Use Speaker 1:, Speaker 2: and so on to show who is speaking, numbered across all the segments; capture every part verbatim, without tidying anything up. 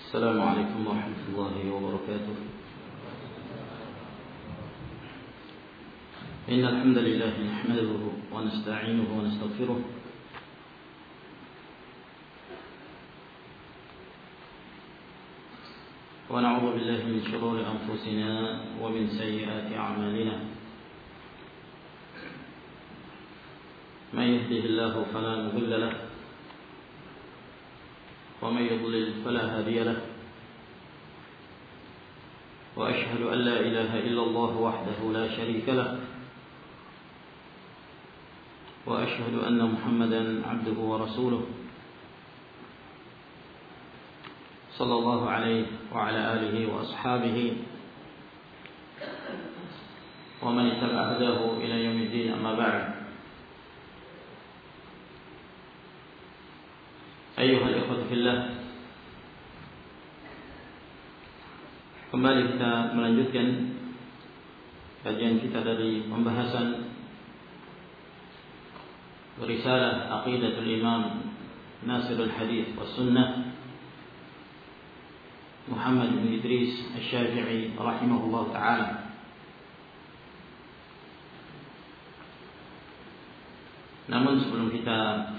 Speaker 1: السلام عليكم ورحمة الله وبركاته. إن الحمد لله نحمده ونستعينه ونستغفره ونعوذ بالله من شرور أنفسنا ومن سيئات أعمالنا. من يهده الله فلا مضل له ومن يضلل فلا هادي له، وأشهد أن لا إله إلا الله وحده لا شريك له، وأشهد أن محمدا عبده ورسوله صلى الله عليه وعلى آله وأصحابه ومن اتبع هداه إلى يوم الدين. أما بعد، أيها الإخوة في الله, kembali kita melanjutkan kajian kita dari pembahasan Risalah Aqidatul Imam Nasirul Hadith wa Sunnah Muhammad bin Idris Asy-Syafi'i rahimahullah ta'ala. Namun sebelum kita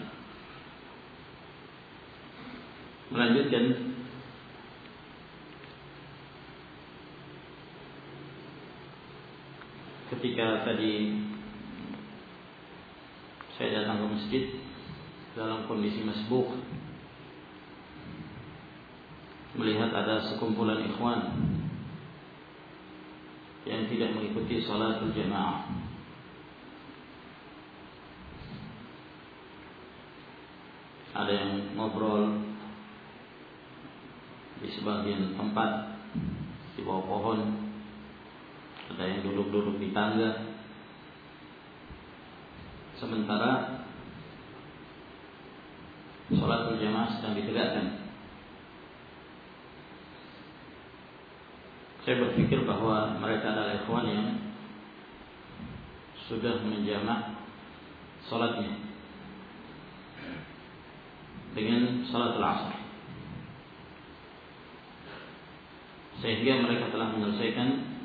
Speaker 1: melanjutkan, ketika tadi saya datang ke masjid dalam kondisi masbuk, melihat ada sekumpulan ikhwan yang tidak mengikuti salatul jamaah. Ada yang ngobrol di sebagian tempat di bawah pohon, ada yang duduk-duduk di tangga, sementara sholatul jamaah sedang ditegakkan. Saya berpikir bahwa mereka adalah ikhwan yang sudah menjamak sholatnya dengan sholatul asar, sehingga mereka telah menyelesaikan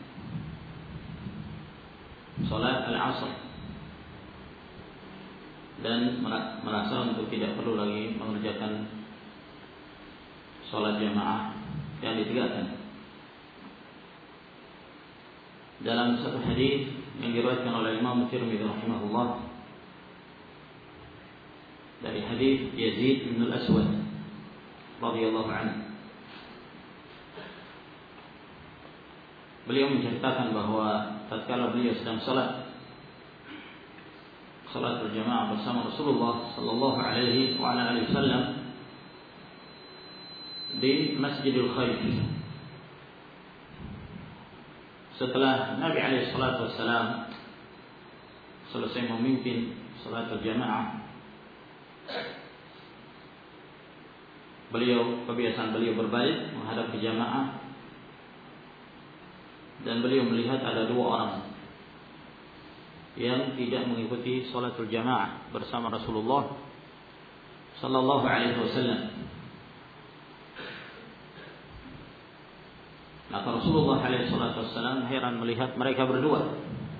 Speaker 1: sholat al-asr dan merasa untuk tidak perlu lagi mengerjakan sholat jamaah yang ditegakkan. Dalam satu hadis yang diriwayatkan oleh Imam Tirmidzi rahimahullah dari hadis Yazid bin Al-Aswad radhiyallahu anhu, beliau menceritakan bahwa tatkala beliau sedang salat salat berjamaah bersama Rasulullah sallallahu alaihi wa ala alihi wasallam di Masjidil Khaif, setelah Nabi alaihi salatu wasallam selesai memimpin salat berjamaah, beliau kebiasaan beliau berbalik menghadap ke jamaah, dan beliau melihat ada dua orang yang tidak mengikuti salatul jamaah bersama Rasulullah sallallahu alaihi wasallam. Maka Rasulullah alaihi salatu wasallam heran melihat mereka berdua,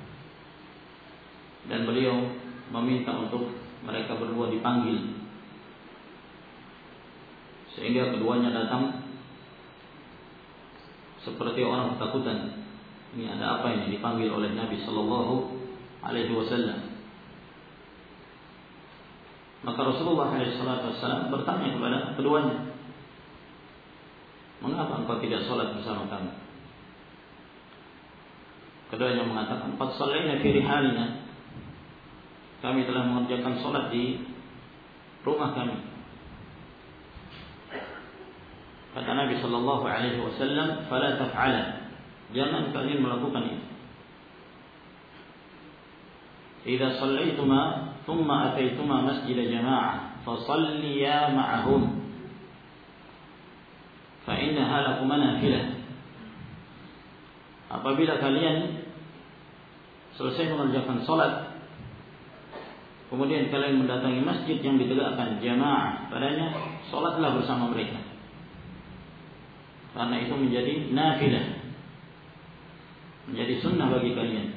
Speaker 1: dan beliau meminta untuk mereka berdua dipanggil, sehingga keduanya datang seperti orang ketakutan. Ini ada apa ini dipanggil oleh Nabi sallallahu alaihi wasallam? Maka Rasulullah alaihi salatu wasallam bertanya kepada keduanya, mengapa engkau tidak salat bersama kami? Keduanya mengatakan, qad shallaina fi rihalina, kami telah mengerjakan salat di rumah kami. Kata Nabi sallallahu alaihi wasallam, fala taf'ala, jangan kalian melakukan itu. Idza shallaituma thumma ataituma masjid jamaah fasalliya ma'ahum fa innaha lakum nafilah. Apabila kalian selesai mengerjakan salat, kemudian kalian mendatangi masjid yang ditegakkan jamaah padanya, salatlah bersama mereka. karena itu menjadi nafilah, menjadi sunnah bagi kalian.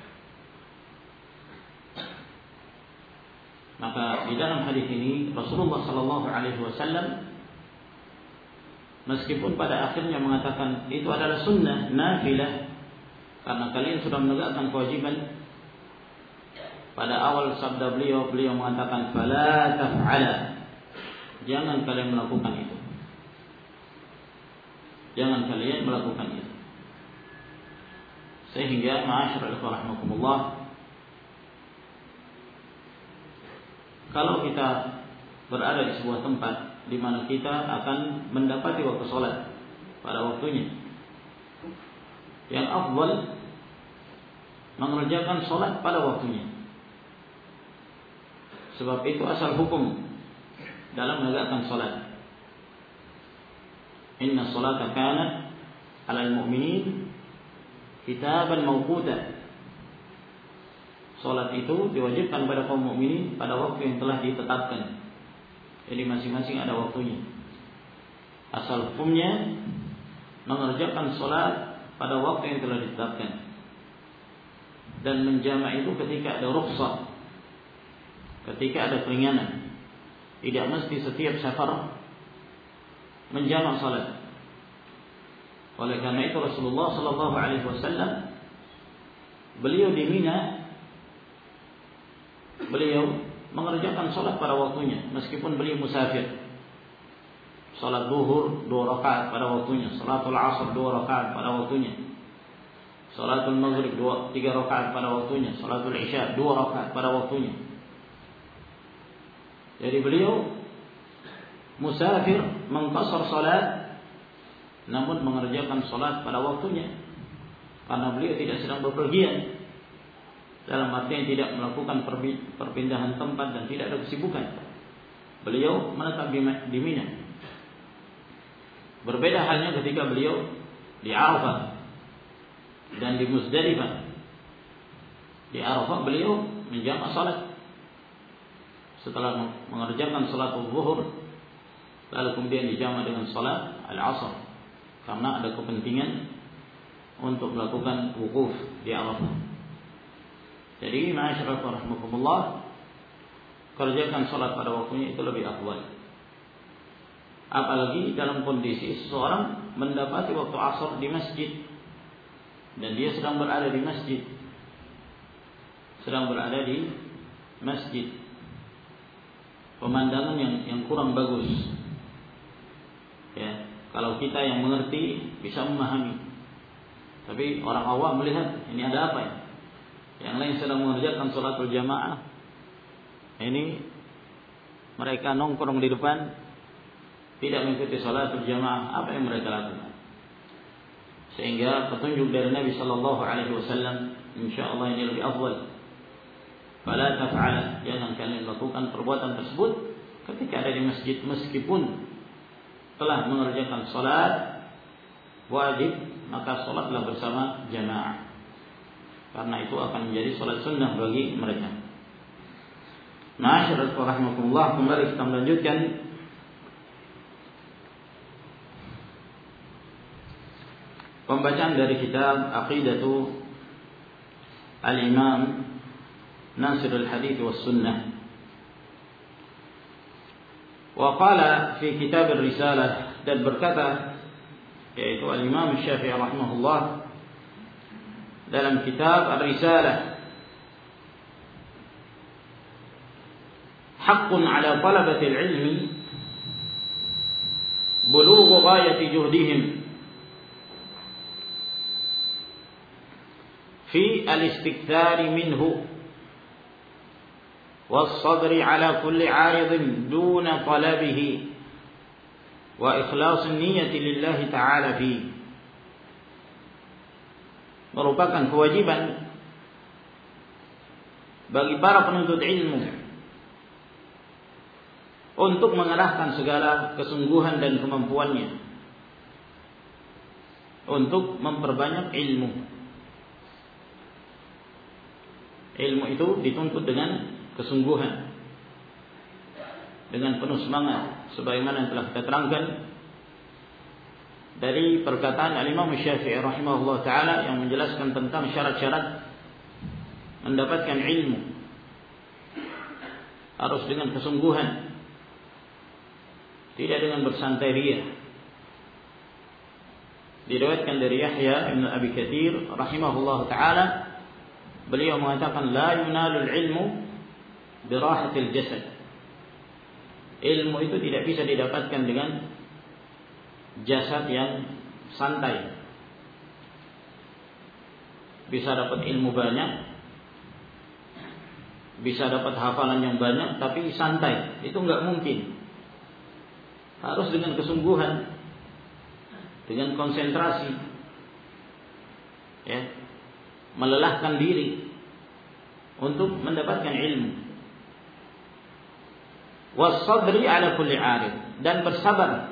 Speaker 1: Maka di dalam hadis ini Rasulullah sallallahu alaihi wasallam meskipun pada akhirnya mengatakan itu adalah sunnah nafilah karena kalian sudah menegakkan kewajiban, pada awal sabda beliau beliau mengatakan fala taf'ala, jangan kalian melakukan itu. Jangan kalian melakukan itu. Sehingga ma'asyiral ikhwah rahimakumullah, kalau kita berada di sebuah tempat di mana kita akan mendapati waktu sholat pada waktunya, yang afdal mengerjakan sholat pada waktunya. Sebab itu asal hukum dalam menegakkan sholat. Inna sholata kanat 'alal mu'minin kitaban mawquta. Salat itu diwajibkan pada kaum mukminin pada waktu yang telah ditetapkan. Jadi masing-masing ada waktunya. Asal hukumnya mengerjakan salat pada waktu yang telah ditetapkan. Dan menjamak itu ketika ada rukhsah, ketika ada keringanan. Tidak mesti setiap safar menjamak salat. Oleh karena itu Rasulullah sallallahu alaihi wasallam beliau di Mina, beliau mengerjakan salat pada waktunya meskipun beliau musafir. Salat zuhur dua rakaat pada waktunya, salatul asar dua rakaat pada waktunya, salatul maghrib dua tiga rakaat pada waktunya, salatul isya dua rakaat pada waktunya. Jadi beliau musafir mengqasar salat namun mengerjakan salat pada waktunya karena beliau tidak sedang bepergian, dalam artian tidak melakukan perpindahan tempat dan tidak ada kesibukan. Beliau menetap di Mina. Berbeda halnya ketika beliau di Arafah dan di Muzdalifah. Di Arafah beliau menjamak salat setelah mengerjakan salat zuhur, lalu kemudian dijamak dengan salat al-asr karena ada kepentingan untuk melakukan wukuf di Arafah. Jadi ma'asyiral rahimakumullah, kerjakan salat pada waktunya itu lebih afdal. Apalagi dalam kondisi seseorang mendapati waktu asar di masjid dan dia sedang berada di masjid, sedang berada di masjid, pemandangan yang yang kurang bagus. Ya, kalau kita yang mengerti bisa memahami, tapi orang awam melihat ini ada apa ya? Yang lain sedang mengerjakan sholatul jamaah, ini mereka nongkrong di depan, tidak mengikuti sholatul jamaah. Apa yang mereka lakukan? Sehingga petunjuk dari Nabi Sallallahu Alaihi Wasallam, insya Allah ini lebih afdal. Fala taf'ala, jangan kalian lakukan perbuatan tersebut ketika ada di masjid meskipun telah mengerjakan sholat wajib, maka sholatlah bersama jamaah, karena itu akan menjadi sholat sunnah bagi mereka. Ma'asyiral rahimakumullah, kembali kita melanjutkan pembacaan dari kitab Aqidatu Al-Imam Nasirul Hadits was Sunnah. Wa qala fi kitab Ar-Risalah, dan berkata yaitu Al-Imam Syafi'i rahimahullah dalam kitab Ar-Risalah, haqqun ala talabati al-ilmi bulughu ghayati juhdihim fi al-istikthari minhu was-sabri ala kulli 'aridin duna talabihi wa ikhlasin niyyati lillahi ta'ala fi. Merupakan kewajiban bagi para penuntut ilmu untuk mengerahkan segala kesungguhan dan kemampuannya untuk memperbanyak ilmu. Ilmu itu dituntut dengan kesungguhan, dengan penuh semangat, sebagaimana yang telah kita terangkan dari perkataan Al-Imam Syafi'i rahimahullah ta'ala yang menjelaskan tentang syarat-syarat mendapatkan ilmu. Harus dengan kesungguhan, tidak dengan bersantai ria. Diriwayatkan dari Yahya Ibn Abi Katsir rahimahullah ta'ala, beliau mengatakan la yunalul ilmu birahatil jasad. Ilmu itu tidak bisa didapatkan dengan jasad yang santai. Bisa dapat ilmu banyak, bisa dapat hafalan yang banyak, tapi santai, itu enggak mungkin. Harus dengan kesungguhan, dengan konsentrasi, ya, melelahkan diri untuk mendapatkan ilmu. Wasabri ala kulli 'arid, dan bersabar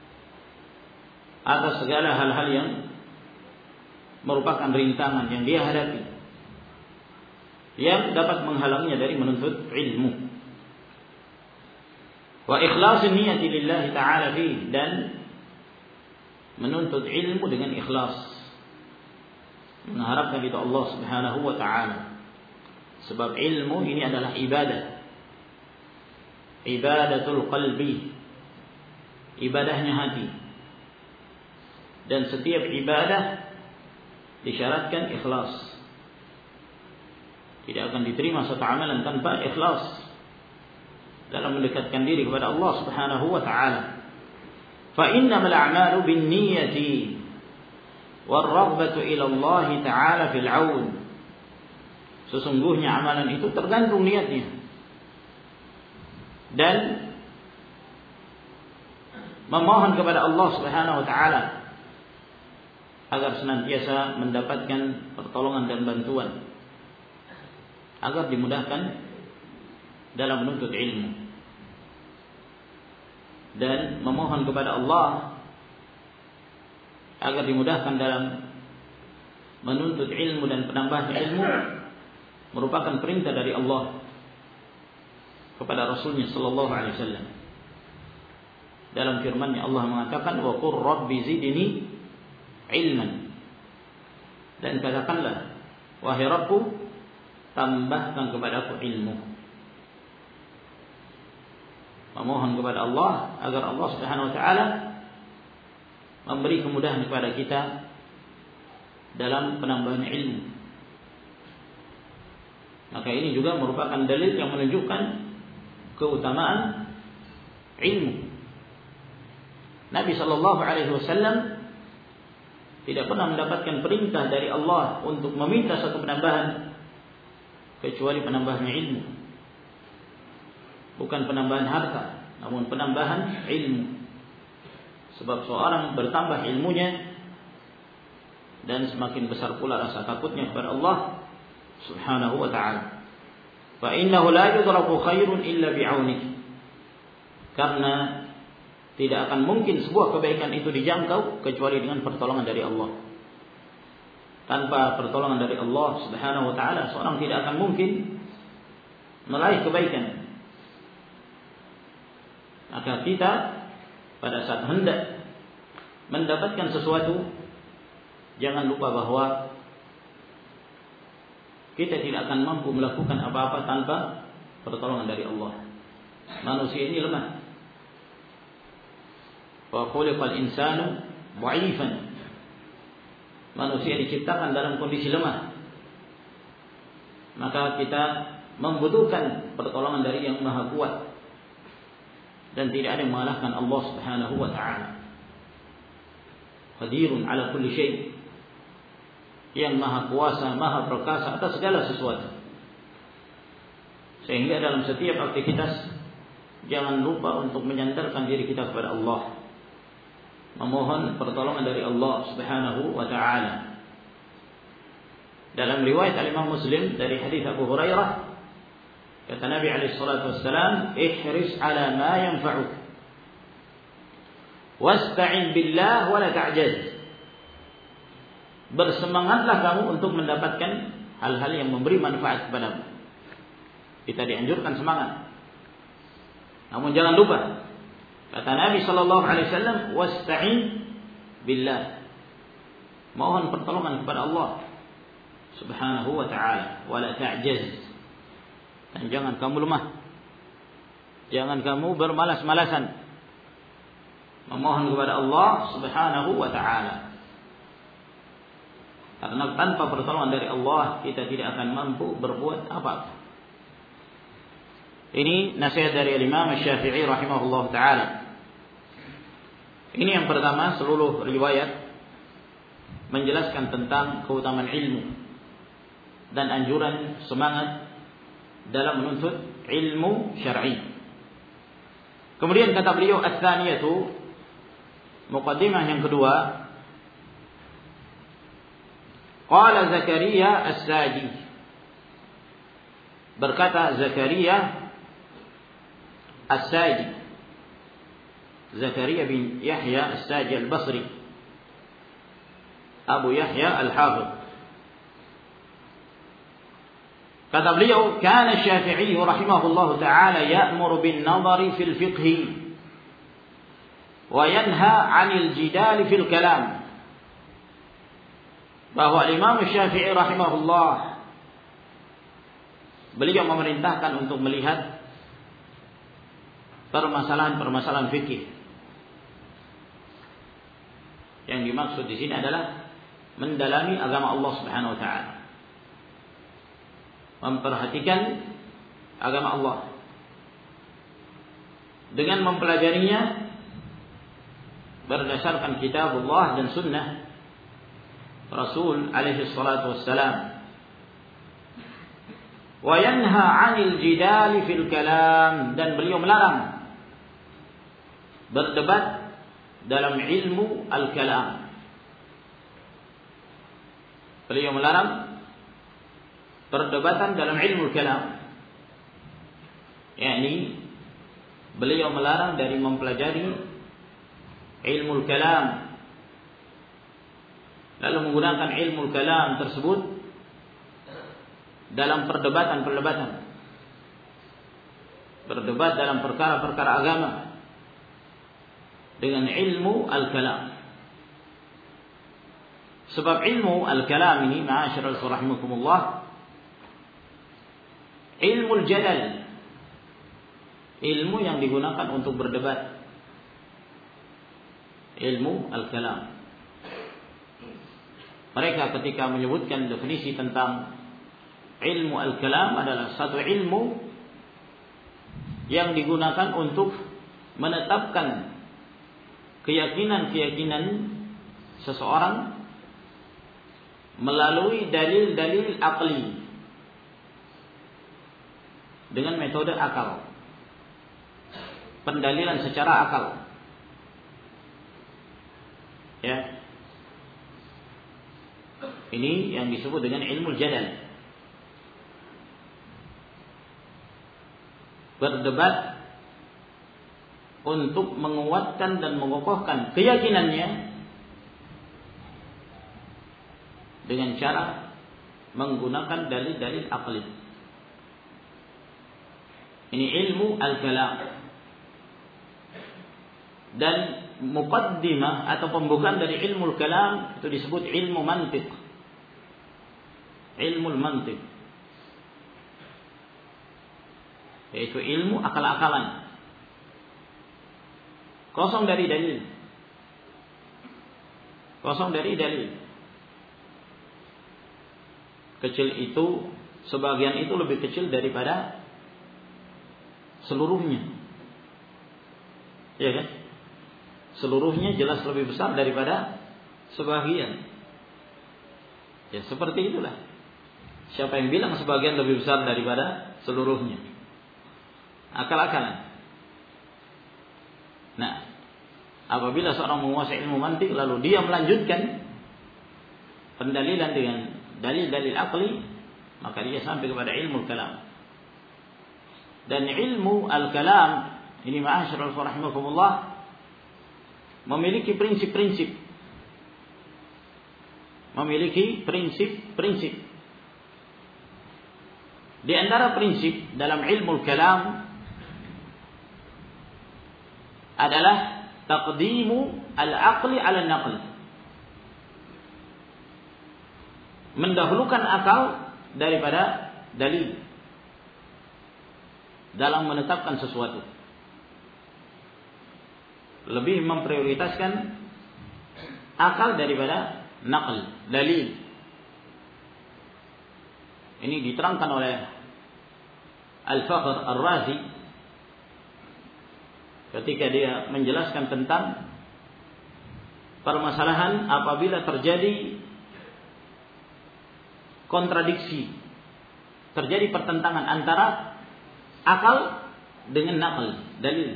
Speaker 1: atas segala hal-hal yang merupakan rintangan yang dia hadapi, yang dapat menghalangnya dari menuntut ilmu. Wa ikhlasin niyati lillahi ta'ala fi, dan menuntut ilmu dengan ikhlas, mengharapkan itu Allah Subhanahu wa ta'ala. Sebab ilmu ini adalah ibadah, ibadatul qalbi, ibadahnya hati. Dan setiap ibadah disyaratkan ikhlas. Tidak akan diterima suatu amalan tanpa ikhlas dalam mendekatkan diri kepada Allah Subhanahu wa ta'ala. Fa innamal a'malu binniyati war-raghbatu ila Allah ta'ala fil 'aun. Sesungguhnya amalan itu tergantung niatnya, dan memohon kepada Allah Subhanahu wa ta'ala agar senantiasa mendapatkan pertolongan dan bantuan, agar dimudahkan dalam menuntut ilmu, dan memohon kepada Allah agar dimudahkan dalam menuntut ilmu dan penambahan ilmu merupakan perintah dari Allah kepada Rasulnya sallallahu alaihi wasallam. Dalam firman-Nya Allah mengatakan, wa qur rabbi zidni ilman, dan katakanlah, wahai Rabbku, tambahkan kepadaku ilmu. Memohon kepada Allah agar Allah Subhanahu wa ta'ala memberi kemudahan kepada kita dalam penambahan ilmu. Maka ini juga merupakan dalil yang menunjukkan keutamaan ilmu. Nabi sallallahu alaihi wasallam tidak pernah mendapatkan perintah dari Allah untuk meminta satu penambahan kecuali penambahan ilmu. Bukan penambahan harta, namun penambahan ilmu. Sebab seorang bertambah ilmunya, dan semakin besar pula rasa takutnya kepada Allah Subhanahu wa ta'ala. Fa innahu la yudraku khairun illa bi'aunik. Karena tidak akan mungkin sebuah kebaikan itu dijangkau kecuali dengan pertolongan dari Allah. Tanpa pertolongan dari Allah Subhanahu wa ta'ala, seorang tidak akan mungkin meraih kebaikan. Maka kita pada saat hendak mendapatkan sesuatu, jangan lupa bahwa kita tidak akan mampu melakukan apa-apa tanpa pertolongan dari Allah. Manusia ini lemah. Wa khuliqal insanu dha'ifan. Manusia diciptakan dalam kondisi lemah. Maka kita membutuhkan pertolongan dari yang Maha Kuat, dan tidak ada yang mengalahkan Allah Subhanahu wa ta'ala. Qadirun ala kulli syai', yang Maha Kuasa, Maha Perkasa atas segala sesuatu. Sehingga dalam setiap aktivitas jangan lupa untuk menyandarkan diri kita kepada Allah, memohon pertolongan dari Allah Subhanahu wa ta'ala. Dalam riwayat Al-Imam Muslim dari hadis Abu Hurairah, kata Nabi alaihi salatu wassalam, ihris ala ma yanfa'uk wasta'in billah wa la ta'jaz. Bersemangatlah kamu untuk mendapatkan hal-hal yang memberi manfaat kepadamu. Kita dianjurkan semangat, namun jangan lupa, kata Nabi sallallahu alaihi wasallam, wasta'in billah. Mohon pertolongan kepada Allah Subhanahu wa ta'ala. Wala ta'jaz. Dan jangan kamu lemah. Jangan kamu bermalas-malasan memohon kepada Allah Subhanahu wa ta'ala. Karena tanpa pertolongan dari Allah, kita tidak akan mampu berbuat apa-apa. Ini nasihat dari Imam Syafi'i rahimahullah ta'ala. Ini yang pertama, seluruh riwayat menjelaskan tentang keutamaan ilmu dan anjuran semangat dalam menuntut ilmu syar'i. Kemudian kata beliau, ats-tsaniyatu, muqaddimah yang kedua, qala Zakaria As-Saji, berkata Zakaria As-Saji, Zakaria bin Yahya As-Saji Al-Basri, Abu Yahya Al-Hafidh. Kata beliau, kana Syafi'i rahimahullah ta'ala ya'muru bin nadhari fil fiqhi wa yanha 'anil jidali fil kalam. Bahwa Imam Syafi'i rahimahullah, beliau memerintahkan untuk melihat permasalahan-permasalahan fikih. Yang dimaksud di sini adalah mendalami agama Allah Subhanahu wa ta'ala, memperhatikan agama Allah dengan mempelajarinya berdasarkan kitab Allah dan sunnah Rasul alaihi salatu wassalam. Wa yanha 'anil jidali fil kalam, dan beliau melarang berdebat dalam ilmu al-kalam. Beliau melarang perdebatan dalam ilmu al-kalam. yakni beliau melarang dari mempelajari ilmu al-kalam, lalu menggunakan ilmu al-kalam tersebut dalam perdebatan-perdebatan, berdebat dalam perkara-perkara agama dengan ilmu al-kalam. Sebab ilmu al-kalam ini, ma'asyiral rahimakumullah, ilmu al-jadal, ilmu yang digunakan untuk berdebat, ilmu al-kalam. Mereka ketika menyebutkan definisi tentang ilmu al-kalam adalah satu ilmu yang digunakan untuk menetapkan keyakinan-keyakinan seseorang melalui dalil-dalil aqli, dengan metode akal, pendalilan secara akal. Ya, ini yang disebut dengan ilmu jadal. Berdebat untuk menguatkan dan mengokohkan keyakinannya dengan cara menggunakan dalil-dalil aqli. Ini ilmu al-kalam. Dan muqaddimah atau pembukaan dari ilmu al-kalam itu disebut ilmu mantiq. Ilmu al-mantiq, yaitu ilmu akal-akalan, kosong dari dalil, kosong dari dalil. Kecil itu, sebagian itu lebih kecil daripada seluruhnya, ya kan? Seluruhnya jelas lebih besar daripada sebagian. Ya, seperti itulah. Siapa yang bilang sebagian lebih besar daripada seluruhnya? Akal-akalan. Nah, apabila seorang menguasai ilmu mantik lalu dia melanjutkan pendalilan dengan dalil-dalil aqli, maka dia sampai kepada ilmu kalam. Dan ilmu al-kalam ini, ma'asyiral rahimakumullah, memiliki prinsip-prinsip. Memiliki prinsip-prinsip. Di antara prinsip dalam ilmu al-kalam adalah taqdimu al-aqli ala al-naql. mendahulukan akal daripada dalil dalam menetapkan sesuatu. Lebih memprioritaskan akal daripada naql, dalil. Ini diterangkan oleh Al-Fakhr Ar-Razi ketika dia menjelaskan tentang permasalahan apabila terjadi kontradiksi, terjadi pertentangan antara akal dengan naql, dalil.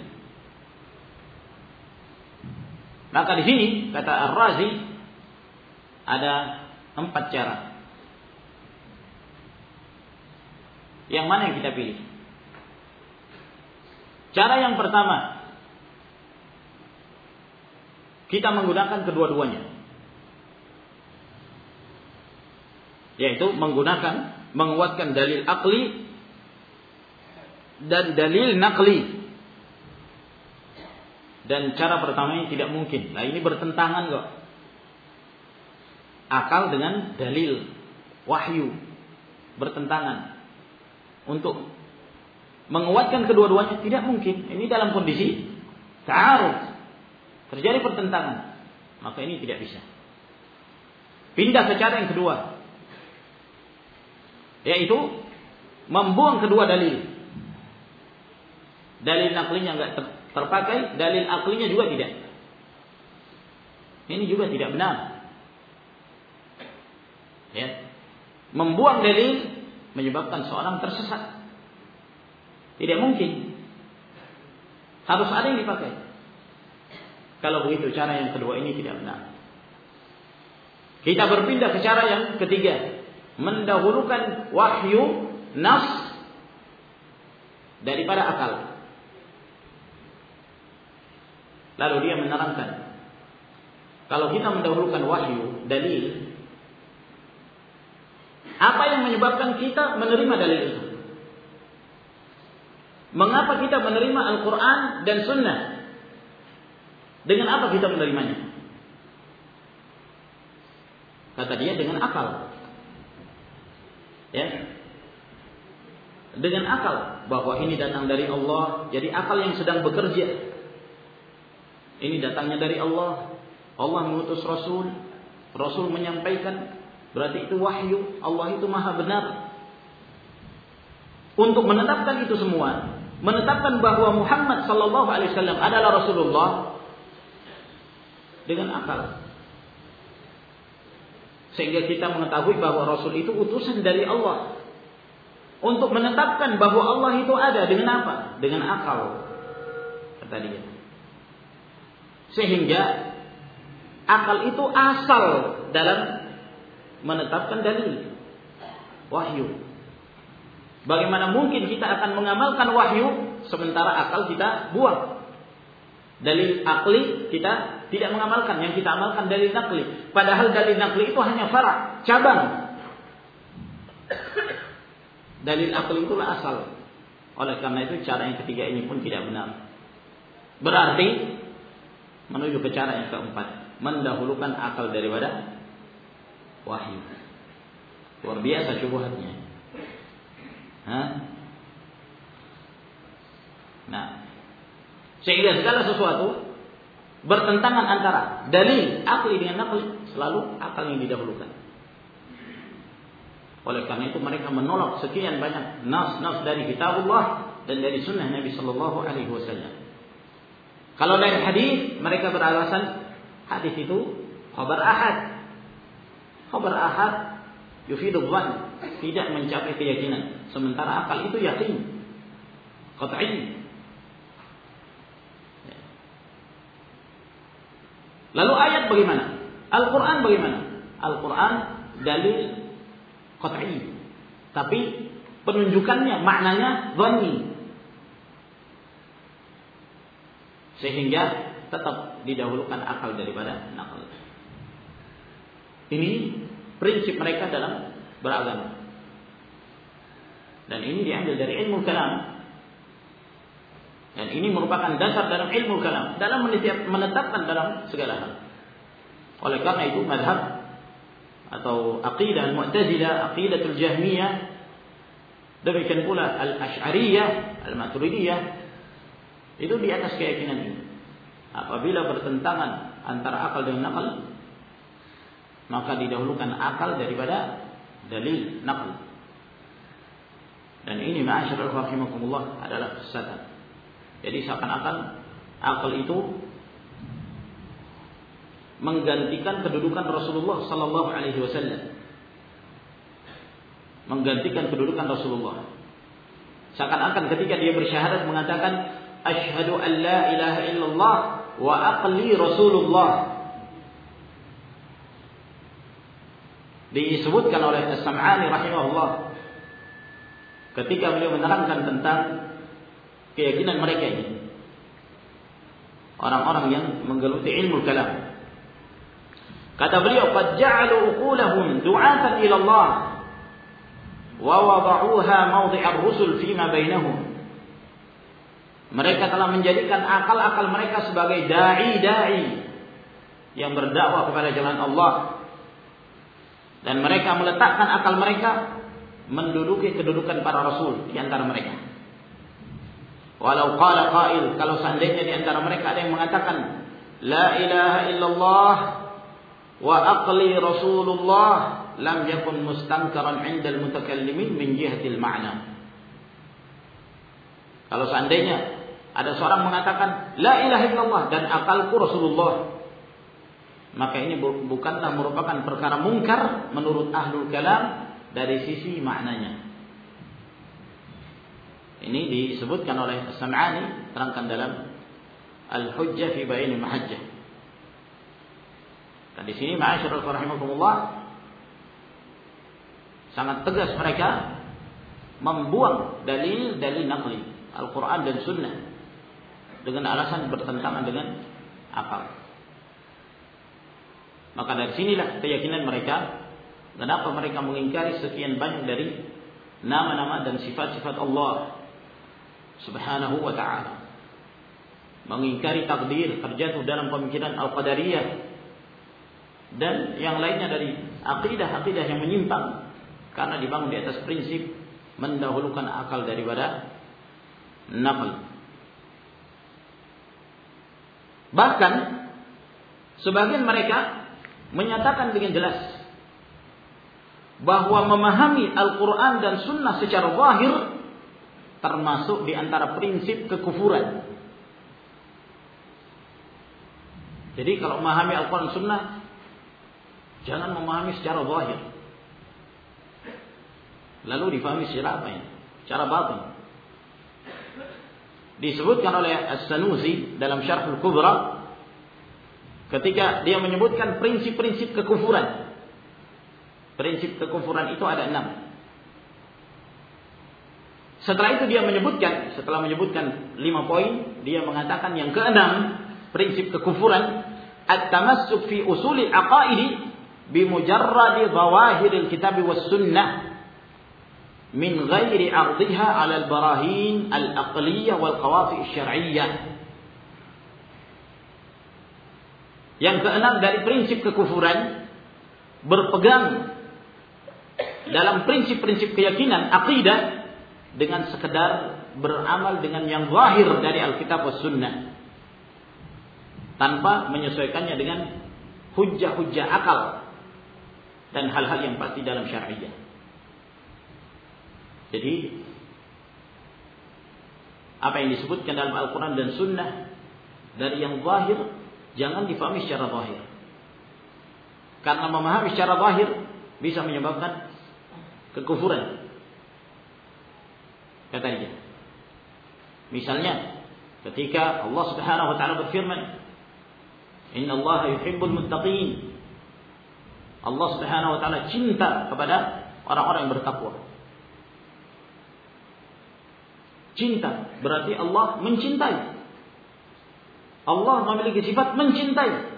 Speaker 1: Maka di sini kata Ar-Razi ada empat cara. Yang mana yang kita pilih? Cara yang pertama, kita menggunakan kedua-duanya, yaitu menggunakan, menguatkan dalil akli dan dalil naqli. Dan cara pertama ini tidak mungkin. Nah, ini bertentangan kok. Akal dengan dalil wahyu bertentangan. Untuk menguatkan kedua-duanya tidak mungkin. Ini dalam kondisi ta'arud, terjadi pertentangan, maka ini tidak bisa. Pindah ke cara yang kedua, yaitu membuang kedua dalil. Dalil naklinya enggak terpakai, dalil aklinya juga tidak. Ini juga tidak benar. Ya. Membuang dalil menyebabkan seorang tersesat. Tidak mungkin. Harus ada yang dipakai. Kalau begitu cara yang kedua ini tidak benar. Kita berpindah ke cara yang ketiga, mendahulukan wahyu nas daripada akal. Lalu dia menerangkan, kalau kita mendahulukan wahyu, dalil, apa yang menyebabkan kita menerima dalil itu? Mengapa kita menerima Al-Quran dan Sunnah? Dengan apa kita menerimanya? Kata dia dengan akal. Ya. Dengan akal, bahwa ini datang dari Allah. Jadi akal yang sedang bekerja. Ini datangnya dari Allah. Allah mengutus Rasul. Rasul menyampaikan. Berarti itu wahyu. Allah itu maha benar. Untuk menetapkan itu semua, menetapkan bahwa Muhammad sallallahu alaihi wasallam adalah Rasulullah, dengan akal. Sehingga kita mengetahui bahwa Rasul itu utusan dari Allah. Untuk menetapkan bahwa Allah itu ada dengan apa? Dengan akal, kata dia. Sehingga akal itu asal dalam menetapkan dalil wahyu. Bagaimana mungkin kita akan mengamalkan wahyu sementara akal kita buang? Dalil akli kita tidak mengamalkan, yang kita amalkan dalil nakli. Padahal dalil nakli itu hanya fara', cabang. Dalil akli itulah asal. Oleh karena itu cara yang ketiga ini pun tidak benar. Berarti menuju ke cara yang keempat, mendahulukan akal daripada wahyu. Luar biasa syubhatnya. Hah? Nah, sehingga segala sesuatu bertentangan antara dalil akli dengan nakli, selalu akal yang didahulukan. Oleh karena itu mereka menolak sekian banyak nas-nas dari kitabullah dan dari sunnah Nabi sallallahu alaihi wasallam. Kalau dari hadis, mereka beralasan hadis itu khabar ahad. Khabar ahad yufidu dhann, tidak mencapai keyakinan, sementara akal itu yakin, qat'i. Lalu ayat bagaimana? Al-Quran bagaimana? Al-Quran dalil qat'i, tapi penunjukannya, maknanya dhanni, sehingga tetap didahulukan akal daripada nakal. Ini prinsip mereka dalam beragama, dan ini diambil dari ilmu kalam, dan ini merupakan dasar dalam ilmu kalam dalam menetapkan dalam segala hal. Oleh karena itu mazhab atau aqidah Mu'tazilah, aqidatul Jahmiyah, demikian pula al-Asy'ariyah, al-Maturidiyah, itu di atas keyakinan ini. Apabila bertentangan antara akal dengan nakal, maka didahulukan akal daripada dalil nakal. Dan ini ma'asyiral rahimakumullah adalah kesesatan. Jadi seakan-akan akal itu menggantikan kedudukan Rasulullah sallallahu alaihi wasallam. Menggantikan kedudukan Rasulullah. Seakan-akan ketika dia bersyahadat mengatakan asyhadu an la ilaha illallah wa aqli Rasulullah. Disebutkan oleh As-Sam'ani rahimahullah ketika beliau menerangkan tentang keyakinan mereka ini, orang-orang yang menggeluti ilmu kalam. Kata beliau, qad ja'alu uqulahum du'atan ila Allah wa wada'uha mawdi'ar rusul fima bainahum. Mereka telah menjadikan akal-akal mereka sebagai dai-dai yang berdakwah kepada jalan Allah, dan mereka meletakkan akal mereka menduduki kedudukan para rasul di antara mereka. Walau qala qail, kalau seandainya di antara mereka ada yang mengatakan la ilaha illallah wa aqli Rasulullah, lam yakun mustankaran 'inda al-mutakallimin min jihatil ma'na. Kalau seandainya ada seorang mengatakan la ilaha illallah dan akalku Rasulullah, maka ini bukanlah merupakan perkara mungkar menurut ahlul kalam dari sisi maknanya. Ini disebutkan oleh As-Sam'ani, terangkan dalam Al-Hujjah fi Bayan Mahajjah. Dan di sini ma'asyiral rahimakumullah sangat tegas mereka membuang dalil-dalil naqli Al-Quran dan Sunnah dengan alasan bertentangan dengan akal. Maka dari sinilah keyakinan mereka, kenapa mereka mengingkari sekian banyak dari nama-nama dan sifat-sifat Allah Subhanahu wa ta'ala. Mengingkari takdir, terjatuh dalam pemikiran Al-Qadariyah dan yang lainnya dari akidah-akidah yang menyimpang, karena dibangun di atas prinsip mendahulukan akal daripada naql. Bahkan sebagian mereka menyatakan dengan jelas bahwa memahami Al-Quran dan Sunnah secara zahir termasuk di antara prinsip kekufuran. Jadi kalau memahami Al-Quran dan Sunnah, jangan memahami secara zahir, lalu difahami secara apa ya? Secara batin. Disebutkan oleh As-Sanusi dalam Syarh Al-Kubra ketika dia menyebutkan prinsip-prinsip kekufuran. Prinsip kekufuran itu ada enam. Setelah itu dia menyebutkan, setelah menyebutkan lima poin, dia mengatakan yang keenam, prinsip kekufuran, at-tamassuk fi usuli aqaidi bimujarradi zawahiril kitab was sunnah min ghairi ardiha 'ala al-barahin al-aqliyah wal qawafi' asy-syar'iyyah. Yang keenam dari prinsip kekufuran, berpegang dalam prinsip-prinsip keyakinan akidah dengan sekedar beramal dengan yang zahir dari Alkitab was Sunnah, tanpa menyesuaikannya dengan hujjah-hujjah akal dan hal-hal yang pasti dalam syariah. Jadi apa yang disebutkan dalam Al-Quran dan Sunnah dari yang zahir jangan difahami secara zahir, karena memahami secara zahir bisa menyebabkan kekufuran. Kata dia, misalnya ketika Allah Subhanahu wa taala berfirman, innallaha yuhibbul muttaqin, Allah Subhanahu wa taala cinta kepada orang-orang yang bertakwa. Cinta berarti Allah mencintai. Allah memiliki sifat mencintai.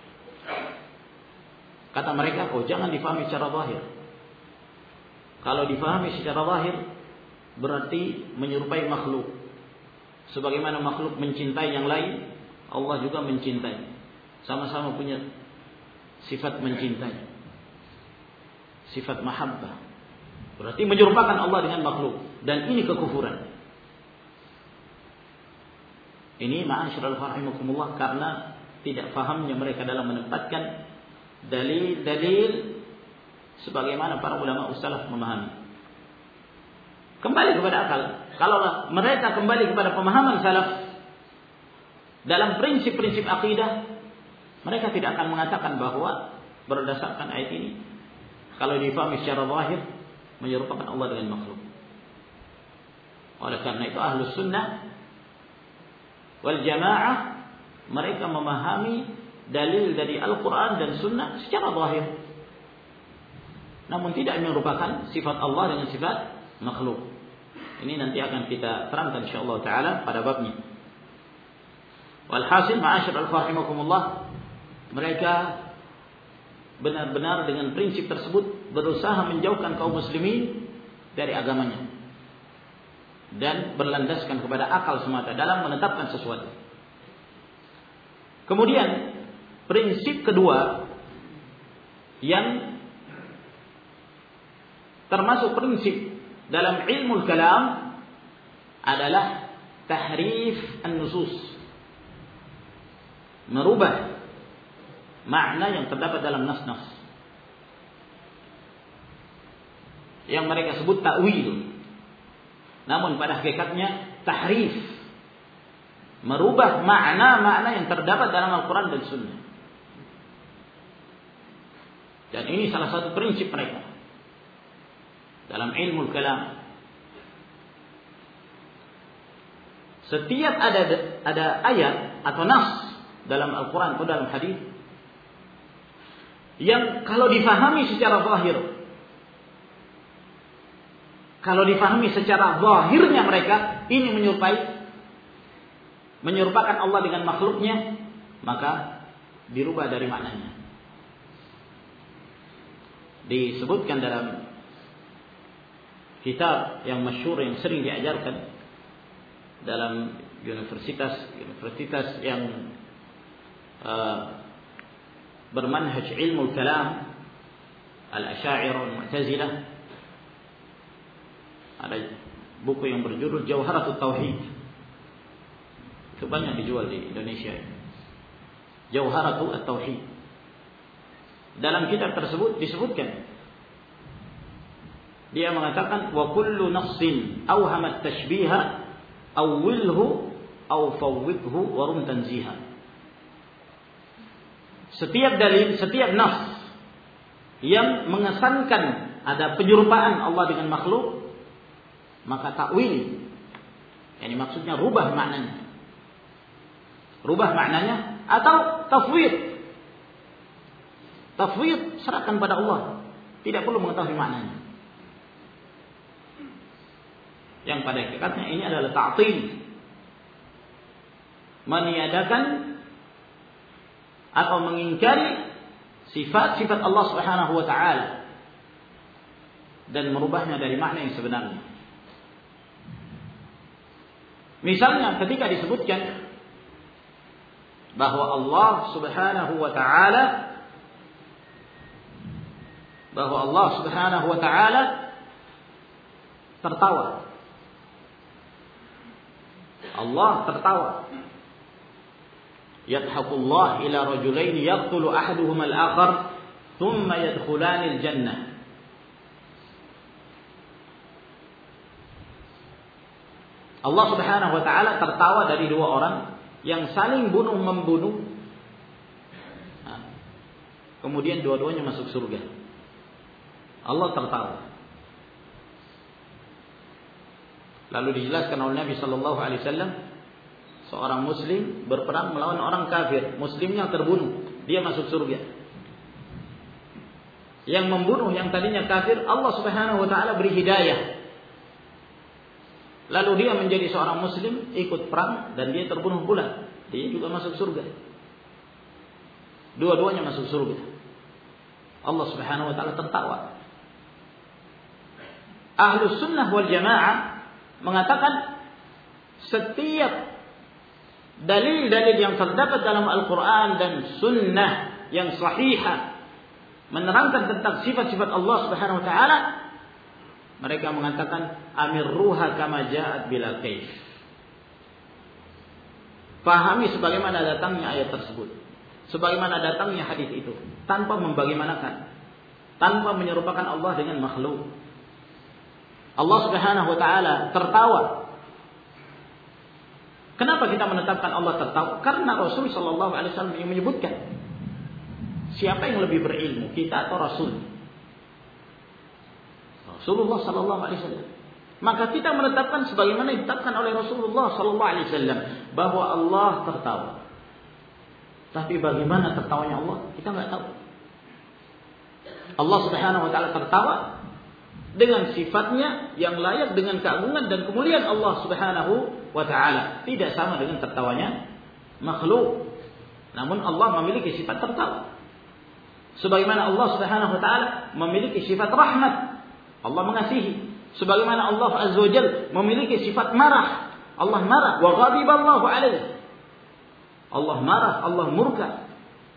Speaker 1: Kata mereka, oh jangan difahami secara zahir. Kalau difahami secara zahir berarti menyerupai makhluk. Sebagaimana makhluk mencintai yang lain, Allah juga mencintai. Sama-sama punya sifat mencintai. sifat mahabbah. Berarti menyerupakan Allah dengan makhluk, dan ini kekufuran. Ini ma'asyiral rahimakumullah, karena tidak fahamnya mereka dalam menempatkan dalil-dalil sebagaimana para ulama salaf memahami. Kembali kepada akal. Kalau mereka kembali kepada pemahaman salaf dalam prinsip-prinsip akidah, mereka tidak akan mengatakan bahwa berdasarkan ayat ini, kalau difahami secara zahir, menyerupakan Allah dengan makhluk. Oleh karena itu Ahlus Sunnah wal Jamaah, mereka memahami dalil dari Al-Quran dan Sunnah secara zahir, namun tidak merupakan sifat Allah dengan sifat makhluk. Ini nanti akan kita terangkan insyaallah taala pada babnya. Walhasil ma'asyiral rahimakumullah, mereka benar-benar dengan prinsip tersebut berusaha menjauhkan kaum muslimin dari agamanya dan berlandaskan kepada akal semata dalam menetapkan sesuatu. Kemudian prinsip kedua yang termasuk prinsip dalam ilmu kalam adalah tahrif an-nusus, merubah makna yang terdapat dalam nas-nas, yang mereka sebut ta'wil, namun pada hakikatnya tahrif, merubah makna-makna yang terdapat dalam Al-Quran dan Sunnah. Dan ini salah satu prinsip mereka dalam ilmu kalam. Setiap ada ada ayat atau nas dalam Al-Quran atau dalam hadis yang kalau difahami secara zahir, kalau difahami secara zahirnya mereka ini menyerupai menyerupakan Allah dengan makhluknya, maka dirubah dari maknanya. Disebutkan dalam kitab yang masyhur yang sering diajarkan dalam universitas universitas yang uh, bermanhaj ilmu kalam, al-Asy'ariyah wal Mu'tazilah, ada buku yang berjudul Jawharatut Tauhid. Itu banyak dijual di Indonesia. Jawharatut Tauhid. Dalam kitab tersebut disebutkan, dia mengatakan wa kullu nassin awhamat tashbiha awwilhu aw fawwidhu wa rum tanziha. Setiap dalil, setiap nas yang mengesankan ada penyerupaan Allah dengan makhluk, maka takwil, yani maksudnya rubah maknanya, rubah maknanya atau tafwid. Tafwid, serahkan pada Allah, tidak perlu mengetahui maknanya. Yang pada hakikatnya ini adalah ta'til, meniadakan atau mengingkari sifat-sifat Allah Subhanahu wa taala dan merubahnya dari makna yang sebenarnya. Misalnya ketika disebutkan bahwa Allah Subhanahu wa taala bahwa Allah Subhanahu wa taala tertawa. Allah tertawa. Yadhakullah ila rajulaini yaqtulu ahaduhuma al-akhar thumma yadkhulani al-jannah. Allah Subhanahu wa taala tertawa dari dua orang yang saling bunuh membunuh. Nah, kemudian dua-duanya masuk surga. Allah tertawa. Lalu dijelaskan oleh Nabi sallallahu alaihi wasallam, seorang muslim berperang melawan orang kafir, muslimnya terbunuh, dia masuk surga. Yang membunuh yang tadinya kafir, Allah Subhanahu wa taala beri hidayah. Lalu dia menjadi seorang muslim, ikut perang dan dia terbunuh pula, dia juga masuk surga. Dua-duanya masuk surga. Allah Subhanahu wa taala tertawa. Ahlus Sunnah wal Jamaah mengatakan setiap dalil-dalil yang terdapat dalam Al-Quran dan Sunnah yang sahihah menerangkan tentang sifat-sifat Allah Subhanahu wa taala, mereka mengatakan amirruha kama ja'at bila kaif. Pahami sebagaimana datangnya ayat tersebut, sebagaimana datangnya hadis itu, tanpa membagaimanakan, tanpa menyerupakan Allah dengan makhluk. Allah Subhanahu wa taala tertawa. Kenapa kita menetapkan Allah tertawa? Karena Rasul sallallahu alaihi wasallam yang menyebutkan. Siapa yang lebih berilmu, kita atau Rasul? Rasulullah sallallahu alaihi wasallam. Maka kita menetapkan sebagaimana ditetapkan oleh Rasulullah sallallahu alaihi wasallam bahwa Allah tertawa. Tapi bagaimana tertawanya Allah? Kita enggak tahu. Allah Subhanahu wa taala tertawa dengan sifatnya yang layak dengan keagungan dan kemuliaan Allah Subhanahu wa taala. Tidak sama dengan tertawanya makhluk. Namun Allah memiliki sifat tertawa. Sebagaimana Allah Subhanahu wa taala memiliki sifat rahmat, Allah mengasihi. Sebagaimana Allah Azza wa Jalla memiliki sifat marah, Allah marah. Wa ghadiballahu alaihi, Allah marah, Allah murka.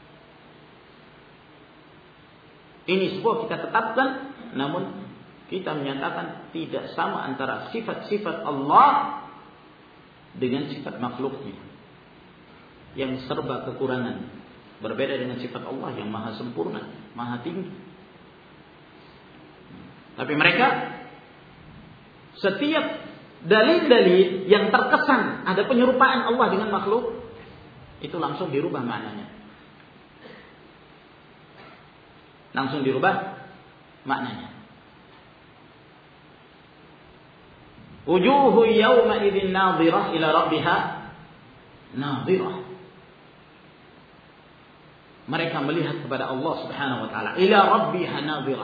Speaker 1: Ini semua kita tetapkan, namun kita menyatakan tidak sama antara sifat-sifat Allah dengan sifat makhluknya yang serba kekurangan. Berbeda dengan sifat Allah yang maha sempurna, maha tinggi. Tapi mereka, setiap dalil-dalil yang terkesan ada penyerupaan Allah dengan makhluk, itu langsung dirubah maknanya. Langsung dirubah maknanya. Wujuhu yawma idzin nadhirah ila rabbiha nadhirah. Mereka melihat kepada Allah Subhanahu wa taala. Ila rabbiha nadhirah.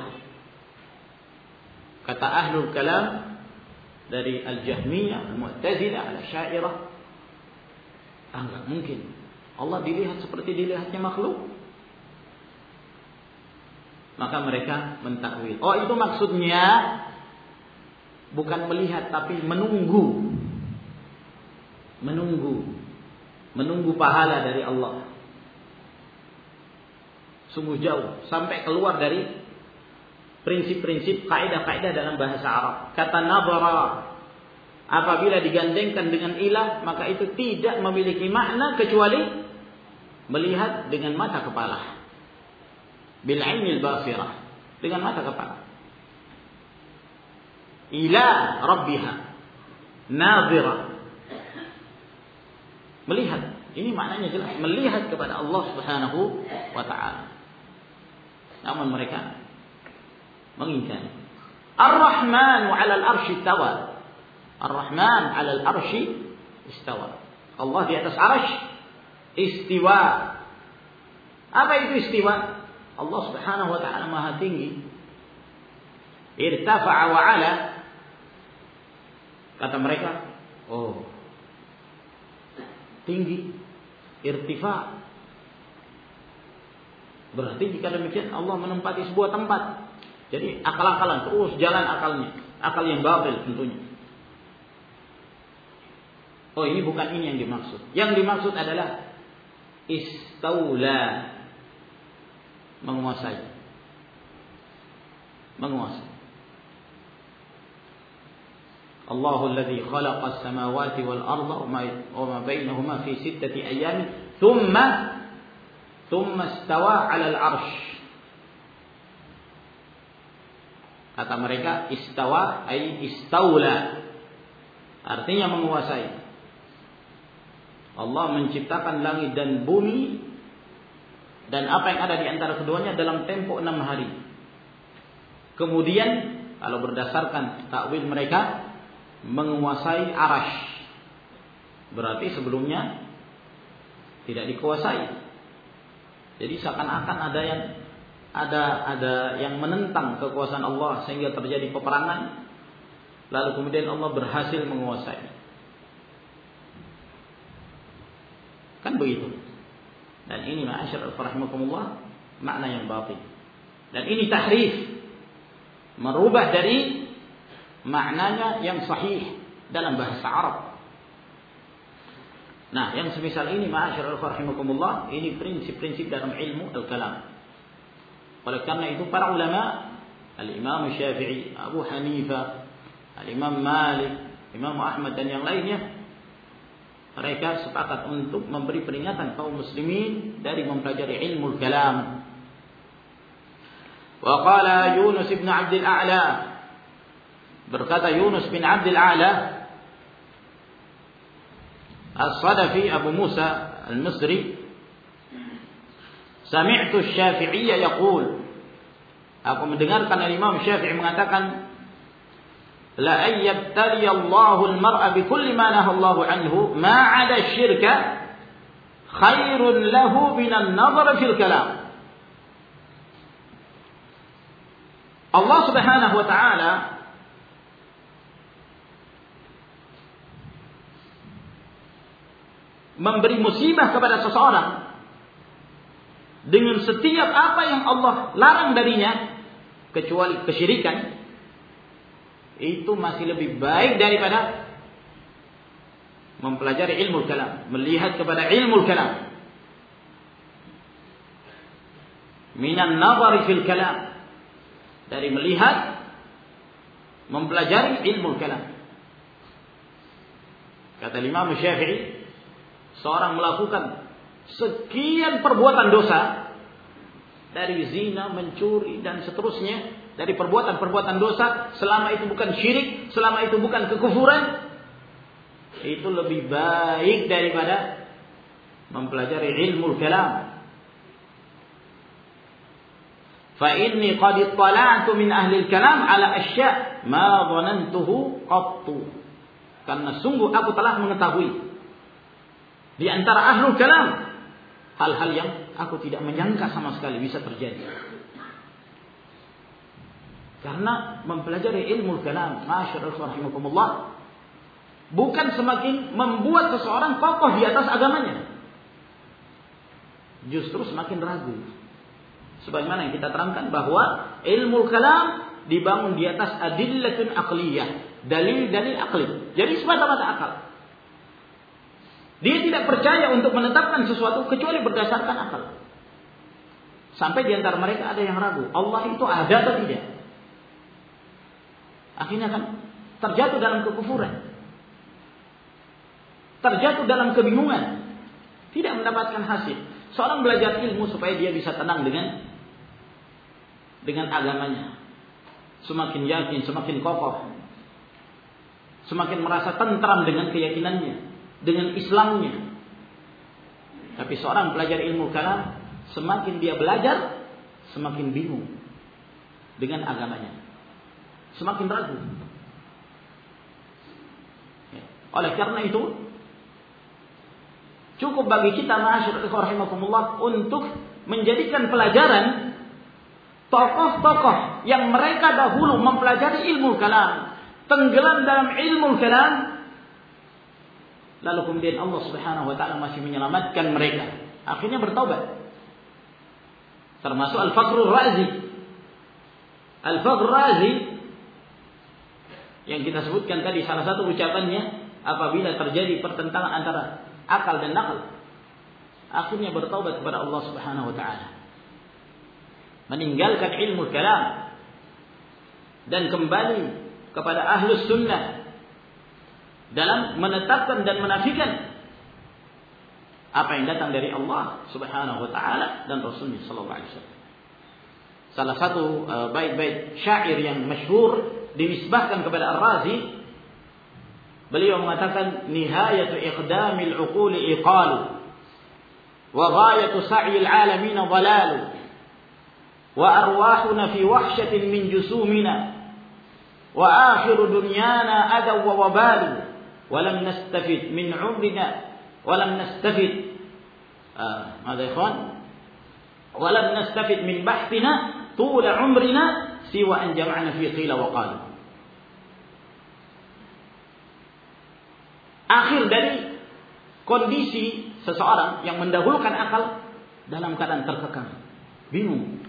Speaker 1: Kata ahlul kalam dari al-Jahmiyah, al-Mu'tazilah, al-Asy'ariyah, enggak mungkin Allah dilihat seperti dilihatnya makhluk. Maka mereka mentakwil. Oh, itu maksudnya bukan melihat tapi menunggu. Menunggu. Menunggu pahala dari Allah. Sungguh jauh sampai keluar dari prinsip-prinsip kaidah-kaidah dalam bahasa Arab. Kata nadhara apabila digandengkan dengan ilah, maka itu tidak memiliki makna kecuali melihat dengan mata kepala. Bil ainil basirah, dengan mata kepala. Ila rabbiha nadhira, melihat. Ini maknanya jelas, melihat kepada Allah Subhanahu wa taala. Namun mereka mengingkari. Ar-Rahman 'ala al-'arsy istawa. Ar-Rahman 'ala al-'arsy istawa. Allah di atas arsy istiwa. Apa itu istiwa? Allah Subhanahu wa taala Maha tinggi. Irtafa'a wa 'ala. Kata mereka, oh, tinggi, irtifa. Berarti jika demikian Allah menempati sebuah tempat. Jadi akal-akalan terus jalan akalnya, akal yang batil tentunya. Oh, ini bukan ini yang dimaksud. Yang dimaksud adalah istaula, menguasai. Menguasai. Allahu alladhi khalaqa as-samawati wal arda wa ma bainahuma fi sittati ayyamin thumma thumma istawa 'ala al-'arsy. Kata mereka istawa ay istaula, artinya menguasai. Allah menciptakan langit dan bumi dan apa yang ada di antara keduanya dalam tempo enam hari. Kemudian kalau berdasarkan takwil mereka menguasai arasy, berarti sebelumnya tidak dikuasai. Jadi seakan-akan ada yang ada ada yang menentang kekuasaan Allah sehingga terjadi peperangan, lalu kemudian Allah berhasil menguasai. Kan begitu. Dan ini ma'asyiral rahimakumullah makna yang batin. Dan ini tahrif, merubah dari maknanya yang sahih dalam bahasa Arab. Nah, yang semisal ini ma'asyiral rahimakumullah, ini prinsip-prinsip dalam ilmu al-kalam. Oleh karena itu para ulama, Al-Imam Syafi'i, Abu Hanifah, Al-Imam Malik, Imam Ahmad dan yang lainnya, mereka sepakat untuk memberi peringatan kaum muslimin dari mempelajari ilmu kalam. Wa qala Yunus bin Abdul A'la, berkata Yunus bin Abdul A'la As-Sadafi, Abu Musa Al-Misri, sami'tu Syafi'iyya yaqul, aku mendengarkan Imam Syafi'i mengatakan, la ayyabtali Allahu al-mar'a bi kulli ma nahaa Allahu anhu ma 'ada syirka khairun lahu min an-nazar fil kalam. Allah Subhanahu wa taala memberi musibah kepada seseorang dengan setiap apa yang Allah larang darinya, kecuali kesyirikan, itu masih lebih baik daripada mempelajari ilmu kalam, melihat kepada ilmu kalam. Minan nazari fil kalam, dari melihat, mempelajari ilmu kalam. Kata Imam Syafi'i, seorang melakukan sekian perbuatan dosa, dari zina, mencuri dan seterusnya, dari perbuatan-perbuatan dosa, selama itu bukan syirik, selama itu bukan kekufuran, itu lebih baik daripada mempelajari ilmu kalam. Fa inni qad ittala'tu min ahli al-kalam ala asya' ma dhanantuhu qattu. Karena sungguh aku telah mengetahui di antara ahlul kalam hal-hal yang aku tidak menyangka sama sekali bisa terjadi. Karena mempelajari ilmu kalam, masyaallah rahimakumullah, bukan semakin membuat seseorang kokoh di atas agamanya, justru semakin ragu. Sebagaimana yang kita terangkan bahwa ilmu kalam dibangun di atas adillatun aqliyah, dalil-dalil akli. Jadi semata-mata akal. Dia tidak percaya untuk menetapkan sesuatu kecuali berdasarkan akal. Sampai di antara mereka ada yang ragu, Allah itu ada atau tidak. Akhirnya kan terjatuh dalam kekufuran, terjatuh dalam kebingungan, tidak mendapatkan hasil. Seorang belajar ilmu supaya dia bisa tenang dengan dengan agamanya. Semakin yakin, semakin kokoh, semakin merasa tentram dengan keyakinannya, dengan Islamnya. Tapi seorang pelajar ilmu kalam, semakin dia belajar, semakin bingung dengan agamanya, semakin ragu. Oleh karena itu, cukup bagi kita ma'asyiral rahimakumullah untuk menjadikan pelajaran tokoh-tokoh yang mereka dahulu mempelajari ilmu kalam, tenggelam dalam ilmu kalam, lalu kemudian Allah Subhanahu wa taala masih menyelamatkan mereka, akhirnya bertaubat. Termasuk Al-Fakhrur Razi. Al-Fakhrur Razi yang kita sebutkan tadi, salah satu ucapannya, apabila terjadi pertentangan antara akal dan nakal, akhirnya bertaubat kepada Allah Subhanahu wa taala, meninggalkan ilmu kalam dan kembali kepada ahlus sunnah dalam menetapkan dan menafikan apa yang datang dari Allah Subhanahu wa taala dan Rasulnya sallallahu alaihi wasallam. Salah satu uh, bait-bait syair yang masyhur dinisbahkan kepada Ar-Razi, beliau mengatakan, nihayatu iqdamil uquli iqalu wa ghayatu sa'yil alamin dhalalu wa arwahuna fi wahsyatin min jusumina wa akhiru dunyana adaw wa wabalu wa lam nastafid min umrina wa lam nastafid ah madza ikhwan wa lam nastafid min bahthina tula umrina siwa an jam'ana fi qila wa qalu. Akhir dari kondisi seseorang yang mendahulukan akal dalam keadaan terkekang, bingung.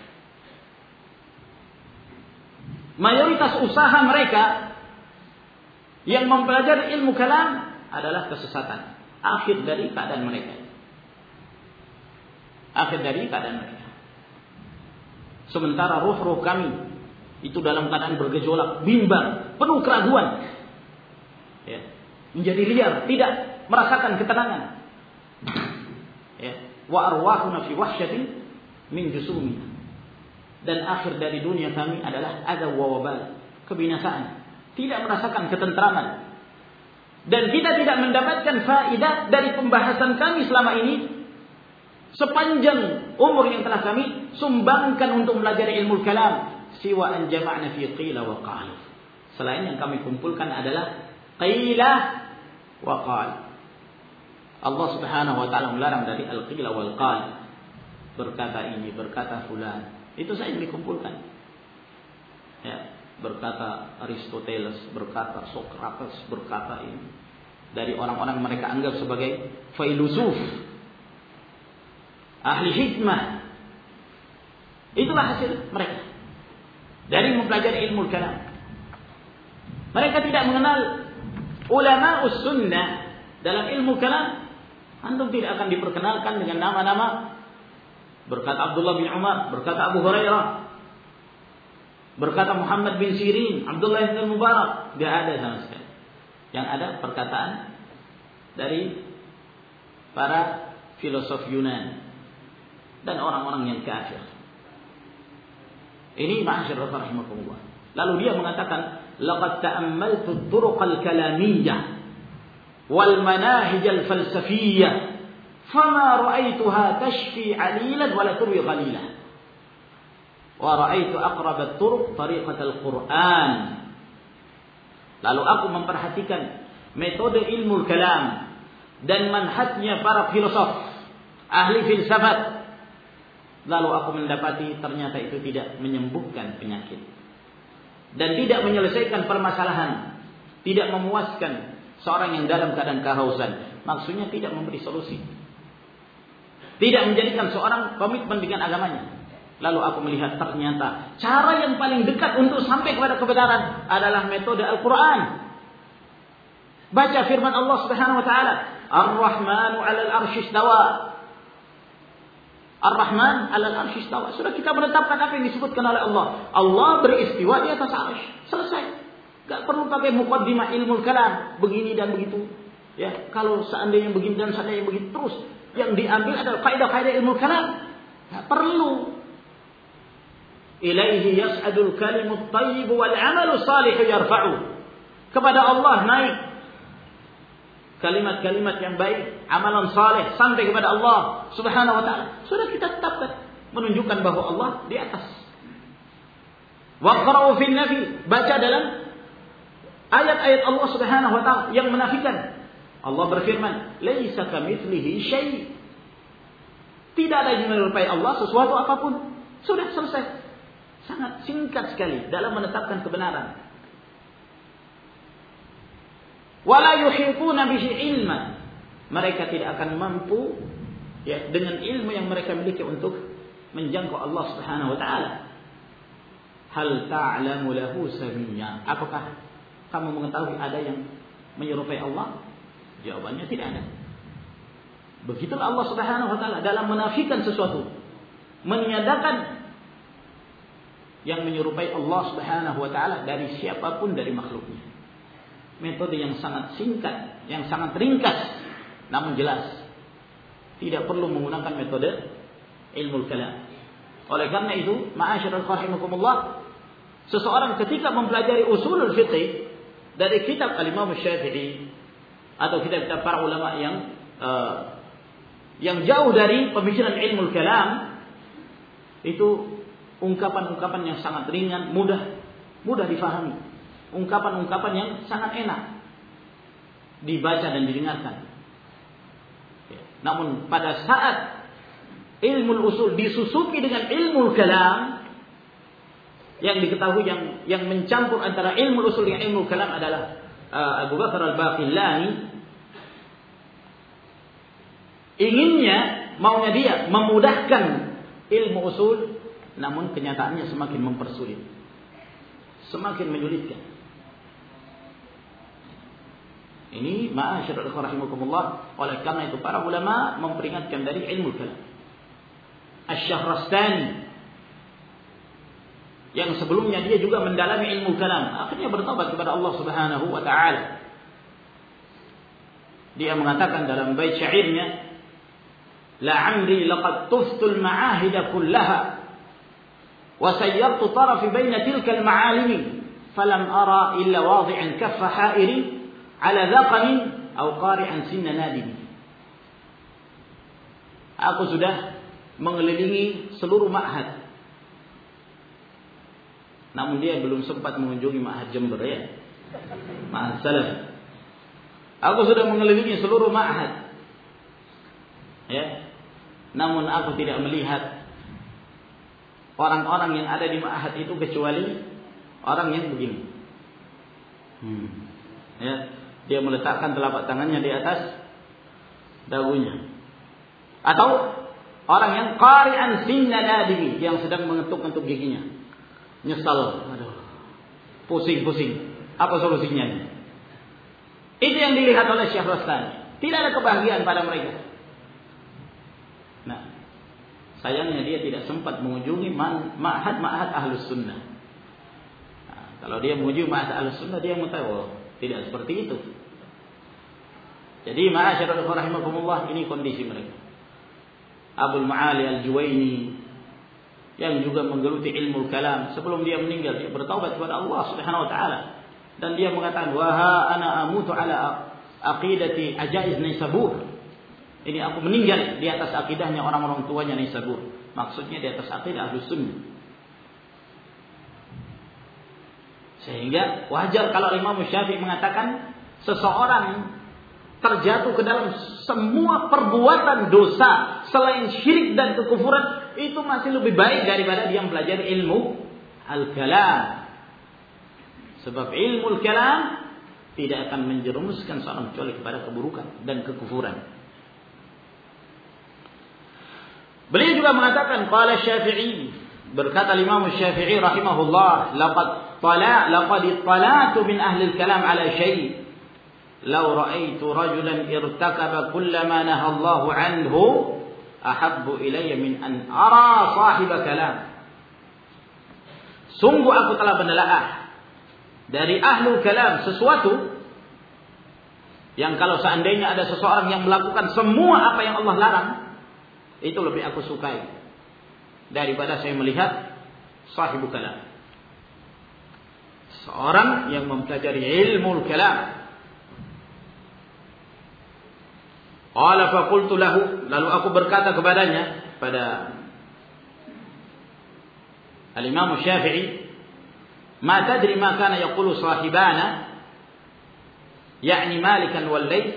Speaker 1: Mayoritas usaha mereka yang mempelajari ilmu kalam adalah kesesatan. Akhir dari keadaan mereka. Akhir dari keadaan mereka. Sementara ruh-ruh kami itu dalam keadaan bergejolak, bimbang, penuh keraguan. Ya, menjadi liar, tidak merasakan ketenangan. Ya, wa arwahuna fi wahsyatin min jusumina. Dan akhir dari dunia kami adalah adza wa wabal, kebinasaan. Tidak merasakan ketentraman. Dan kita tidak mendapatkan faedah dari pembahasan kami selama ini. Sepanjang umur yang telah kami sumbangkan untuk belajar ilmu kalam, siwa an jama'na fi qila wa qal. Selain yang kami kumpulkan adalah qila wa qal. Allah Subhanahu wa taala melarang dari al-qila wal qal. Berkata ini, berkata fulan. Itu saja yang dikumpulkan. Ya, berkata Aristoteles, berkata Socrates, berkata ini. Dari orang-orang mereka anggap sebagai filosof, ahli hikmah. Itulah hasil mereka dari mempelajari ilmu kalam. Mereka tidak mengenal ulama us-sunnah dalam ilmu kalam. Antum tidak akan diperkenalkan dengan nama-nama berkata Abdullah bin Umar, berkata Abu Hurairah, berkata Muhammad bin Sirin, Abdullah bin Mubarak. Tidak ada sama sekali. Yang ada perkataan dari para filosof Yunan dan orang-orang yang kafir. Ini ma'asyiral rahimakumullah. Lalu dia mengatakan, laqad ta'ammaltu at-turuq al-kalamiyyah wal manahij al-falsafiyyah fama ra'aituha tashfi 'alilan wa la turwi ghalilan. Wa ra'aitu aqrab at-turuq tariqat al-Qur'an. Lalu aku memperhatikan metode ilmu kalam dan manhajnya para filosof, ahli filsafat. Lalu aku mendapati ternyata itu tidak menyembuhkan penyakit dan tidak menyelesaikan permasalahan, tidak memuaskan seorang yang dalam keadaan kehausan. Maksudnya tidak memberi solusi, tidak menjadikan seorang komitmen dengan agamanya. Lalu aku melihat ternyata cara yang paling dekat untuk sampai kepada kebenaran adalah metode Al-Quran. Baca firman Allah Subhanahu wa taala, Ar-Rahmanu 'alal 'arsy istawa. Ar-Rahman 'alal 'arsy istawa. Sudah kita menetapkan apa yang disebutkan oleh Allah. Allah beristiwa di atas arsy. Selesai. Enggak perlu pakai muqaddimah ilmu kalam begini dan begitu. Ya, kalau seandainya begini dan seandainya begitu terus, yang diambil adalah kaidah-kaidah ilmu kalam. Enggak perlu. Ilaihi yas'adul kalimut thayyib wal 'amalu salih yarfa'u. Kepada Allah naik kalimat-kalimat yang baik, amalan saleh sampai kepada Allah Subhanahu wa taala. Sudah kita tetapkan, menunjukkan bahwa Allah di atas. Waqra'u fil nafi, baca dalam ayat-ayat Allah Subhanahu wa taala yang menafikan. Allah berfirman, "Laisa kamitslihi syai'." Tidak ada yang menyerupai Allah sesuatu apapun. Sudah selesai. Sangat singkat sekali dalam menetapkan kebenaran. Wala yuhituna bihi ilma. Mereka tidak akan mampu ya dengan ilmu yang mereka miliki untuk menjangkau Allah Subhanahu wa taala. Hal ta'lamu lahu samiyya? Apakah kamu mengetahui ada yang menyerupai Allah? Jawabannya tidak ada. Begitulah Allah Subhanahu wa taala dalam menafikan sesuatu, meniadakan yang menyerupai Allah Subhanahu wa taala dari siapapun dari makhluknya. Metode yang sangat singkat, yang sangat ringkas, namun jelas. Tidak perlu menggunakan metode ilmu kalam. Oleh karena itu, ma'asyiral rahimakumullah, seseorang ketika mempelajari usulul fiqh dari kitab Al-Imam Syafi'i atau kitab-kitab para ulama yang uh, yang jauh dari pemikiran ilmu kalam, itu ungkapan-ungkapan yang sangat ringan, mudah mudah difahami. Ungkapan-ungkapan yang sangat enak dibaca dan didengarkan. Namun pada saat ilmu usul disusupi dengan ilmu kalam, yang diketahui yang yang mencampur antara ilmu usul dengan ilmu kalam adalah uh, Abu Bakar Al-Baqillani. Inginnya, maunya dia memudahkan ilmu usul, namun kenyataannya semakin mempersulit, semakin menyulitkan. Ini ma'asyiral rahimakumullah. Oleh karena itu para ulama memperingatkan dari ilmu kalam. Asy-Syahrastani yang sebelumnya dia juga mendalami ilmu kalam, akhirnya bertobat kepada Allah Subhanahu wa taala. Dia mengatakan dalam bait syairnya, la'amri laqad tuftul ma'ahida kullaha wa sayyartu tarafi baina tilka al-ma'alimi falam ara illa wadi'an kaffa ha'iri ala dhaqani aw qari'an sinna nadimi. Aku sudah mengelilingi seluruh ma'had, namun dia belum sempat mengunjungi ma'had Jember, ya, ma'had Salaf. Aku sudah mengelilingi seluruh ma'had, ya, namun aku tidak melihat orang-orang yang ada di ma'had itu kecuali orang yang begini. Hmm. Ya, dia meletakkan telapak tangannya di atas dagunya. Atau orang yang qari'an sinna nadimi, yang sedang mengetuk-ngetuk giginya. Nyesal, aduh, pusing-pusing. Apa solusinya? Itu yang dilihat oleh Syekh Rastani. Tidak ada kebahagiaan pada mereka. Nah, sayangnya dia tidak sempat mengunjungi ma'had-ma'had Ahlus Sunnah. Nah, kalau dia mengunjungi ma'had Ahlus Sunnah, dia mengetahui, oh, tidak seperti itu. Jadi ma'asyiral rahimakumullah, ini kondisi mereka. Abul Ma'ali Al-Juwaini yang juga menggeluti ilmu kalam, sebelum dia meninggal dia bertaubat kepada Allah Subhanahu wa taala, dan dia mengatakan, wa ha ana amutu ala aqidati ajaiz Naisabur. Ini aku meninggal di atas akidahnya orang-orang tuanya Naisabur. Maksudnya di atas akidah Ahlus Sunnah. Sehingga wajar kalau Imam Syafi'i mengatakan seseorang terjatuh ke dalam semua perbuatan dosa selain syirik dan kekufuran, itu masih lebih baik daripada dia mempelajari ilmu al-kalam. Sebab ilmu al-kalam tidak akan menjerumuskan seorang kecuali kepada keburukan dan kekufuran. Beliau juga mengatakan, qala Syafi'i, berkata Imam Syafi'i rahimahullah, laqad tala laqad talatu min ahli al-kalam ala syai' law ra'aitu rajulan irtakaba kullama naha Allahu anhu ahabbu ilayya min an ara sahiba kalam. Sungguh aku telah menelaah dari ahlul kalam sesuatu yang kalau seandainya ada seseorang yang melakukan semua apa yang Allah larang, itu lebih aku sukai daripada saya melihat sahibul kalam, seorang yang mempelajari ilmu kalam. Qala fa qultu lahu, lalu aku berkata kepadanya, pada Al-Imam Syafi'i, ma tadri ma kana yaqulu sahibana, yakni Malikan wal Laits.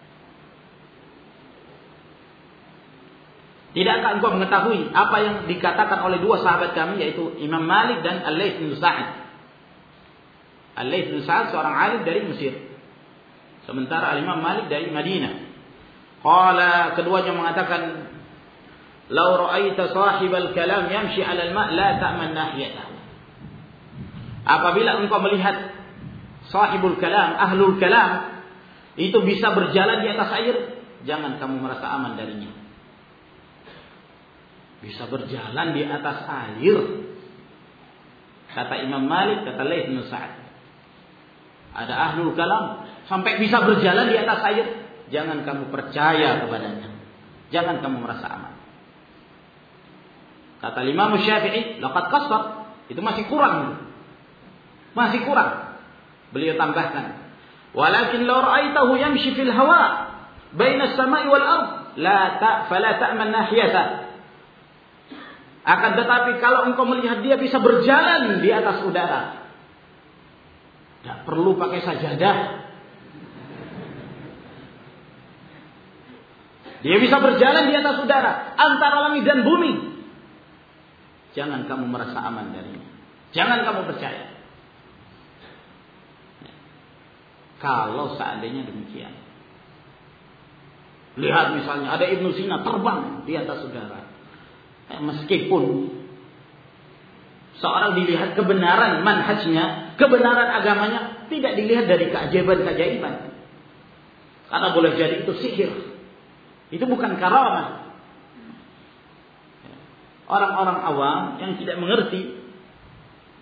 Speaker 1: Tidakkah engkau mengetahui apa yang dikatakan oleh dua sahabat kami, yaitu Imam Malik dan Al-Laits bin Sa'ad. Al-Laits bin Sa'ad seorang alim dari Mesir, sementara Al-Imam Malik dari Madinah. Qala, keduanya mengatakan, "Lau ra'aita sahibal kalam yamshi 'alal ma' la ta'man nahiyatahu." Apabila engkau melihat sahibul kalam, ahlul kalam, itu bisa berjalan di atas air, jangan kamu merasa aman darinya. Bisa berjalan di atas air, kata Imam Malik, kata Laits bin Sa'ad. Ada ahlul kalam sampai bisa berjalan di atas air, jangan kamu percaya kepadanya, jangan kamu merasa aman. Kata Imam Syafi'i, laqad qassar, itu masih kurang, masih kurang. Beliau tambahkan, walakin law ra'aitahu yamshi fil hawa baina as-sama'i wal ard la ta fala ta'man nahiyata. Akan tetapi kalau engkau melihat dia bisa berjalan di atas udara, tidak perlu pakai sajadah, dia bisa berjalan di atas udara antara langit dan bumi, jangan kamu merasa aman darinya, jangan kamu percaya. Kalau seandainya demikian, lihat misalnya ada Ibnu Sina terbang di atas udara, meskipun seorang dilihat kebenaran manhajnya, kebenaran agamanya, tidak dilihat dari keajaiban-keajaiban, karena boleh jadi itu sihir, itu bukan karamah. Orang-orang awam yang tidak mengerti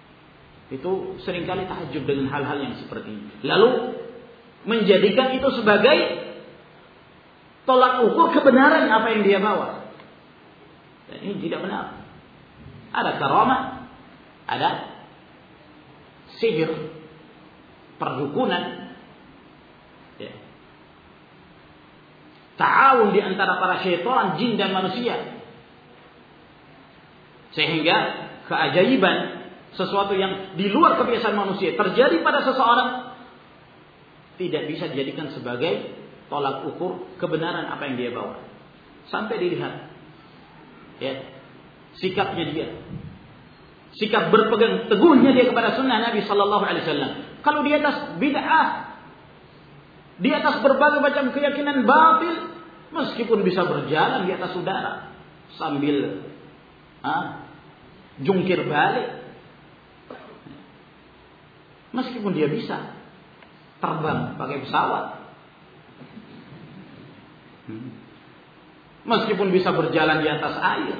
Speaker 1: Itu seringkali tahajud dengan hal-hal yang seperti ini. Lalu menjadikan itu sebagai tolak ukur kebenaran apa yang dia bawa. Dan ini tidak benar. Ada karamah, ada sihir, perdukunan, ya. Ta'awun di antara para syaitan, jin dan manusia. Sehingga keajaiban, sesuatu yang di luar kebiasaan manusia terjadi pada seseorang, tidak bisa dijadikan sebagai tolak ukur kebenaran apa yang dia bawa. Sampai dilihat, ya, sikapnya dia, sikap berpegang teguhnya dia kepada sunnah Nabi Sallallahu Alaihi Wasallam. Kalau di atas bid'ah, di atas berbagai macam keyakinan batil, meskipun bisa berjalan di atas udara sambil ah, jungkir balik, meskipun dia bisa terbang pakai pesawat, meskipun bisa berjalan di atas air,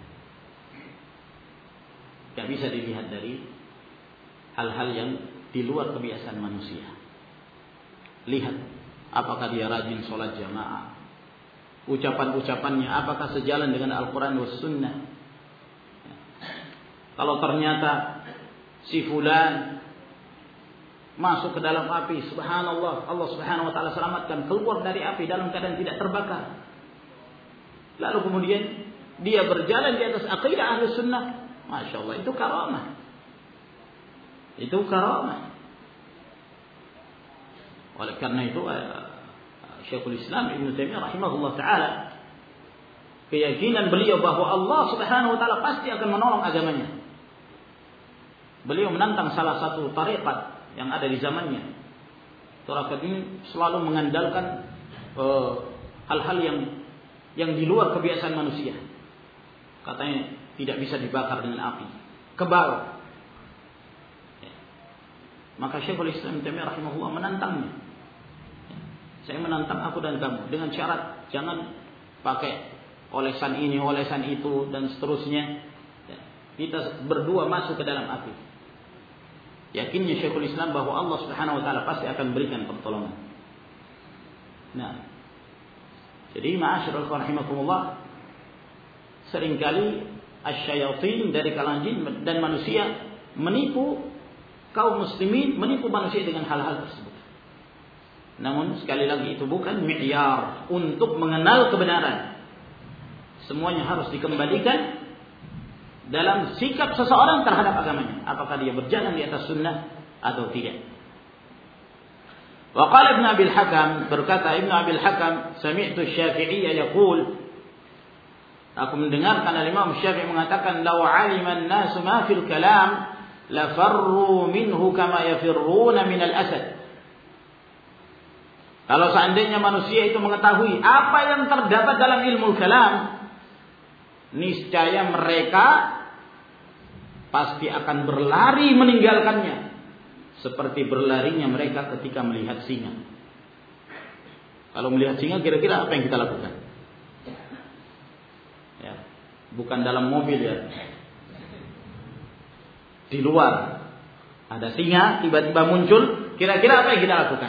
Speaker 1: tidak bisa dilihat dari hal-hal yang di luar kebiasaan manusia. Lihat apakah dia rajin sholat jamaah, ucapan-ucapannya apakah sejalan dengan Al-Quran was Sunnah. Kalau ternyata si fulan masuk ke dalam api, subhanallah, Allah subhanahu wa ta'ala selamatkan, keluar dari api dalam keadaan tidak terbakar, lalu kemudian dia berjalan di atas aqidah Ahlus Sunnah, masya Allah, itu karamah. Itu karamah. Oleh karena itu Syekhul Islam Ibnu Taimiyah rahimahullah ta'ala, keyakinan beliau bahwa Allah subhanahu wa ta'ala pasti akan menolong agamanya. Beliau menantang salah satu tarekat yang ada di zamannya. Tarekat ini selalu mengandalkan uh, hal-hal yang yang di luar kebiasaan manusia. Katanya tidak bisa dibakar dengan api, kebal. Ya. Maka Syekhul Islam Taimiyah rahimahullah menantangnya. Ya. Saya menantang aku dan kamu dengan syarat jangan pakai olesan ini, olesan itu dan seterusnya. Ya. Kita berdua masuk ke dalam api. Yakinnya Syekhul Islam bahwa Allah Subhanahu wa taala pasti akan berikan pertolongan. Nah, jadi ma'asyiral rahimakumullah, seringkali asyayatin dari kalangan jin dan manusia menipu kaum muslimin, menipu manusia dengan hal-hal tersebut. Namun sekali lagi itu bukan mi'yar untuk mengenal kebenaran. Semuanya harus dikembalikan dalam sikap seseorang terhadap agamanya, apakah dia berjalan di atas sunnah atau tidak. Wa qala Ibnu Abil Hakam, berkata Ibnu Abil Hakam, sami'tu Syafi'iyya yaqul, aku mendengarkan Imam Syafi'i mengatakan, law 'alima an-nasu ma fil kalam la farru minhu kama yafirruna min al-asad. Kalau seandainya manusia itu mengetahui apa yang terdapat dalam ilmu kalam, niscaya mereka pasti akan berlari meninggalkannya, seperti berlarinya mereka ketika melihat singa. Kalau melihat singa, kira-kira apa yang kita lakukan? Ya, bukan dalam mobil ya. Di luar ada singa, tiba-tiba muncul, kira-kira apa yang kita lakukan?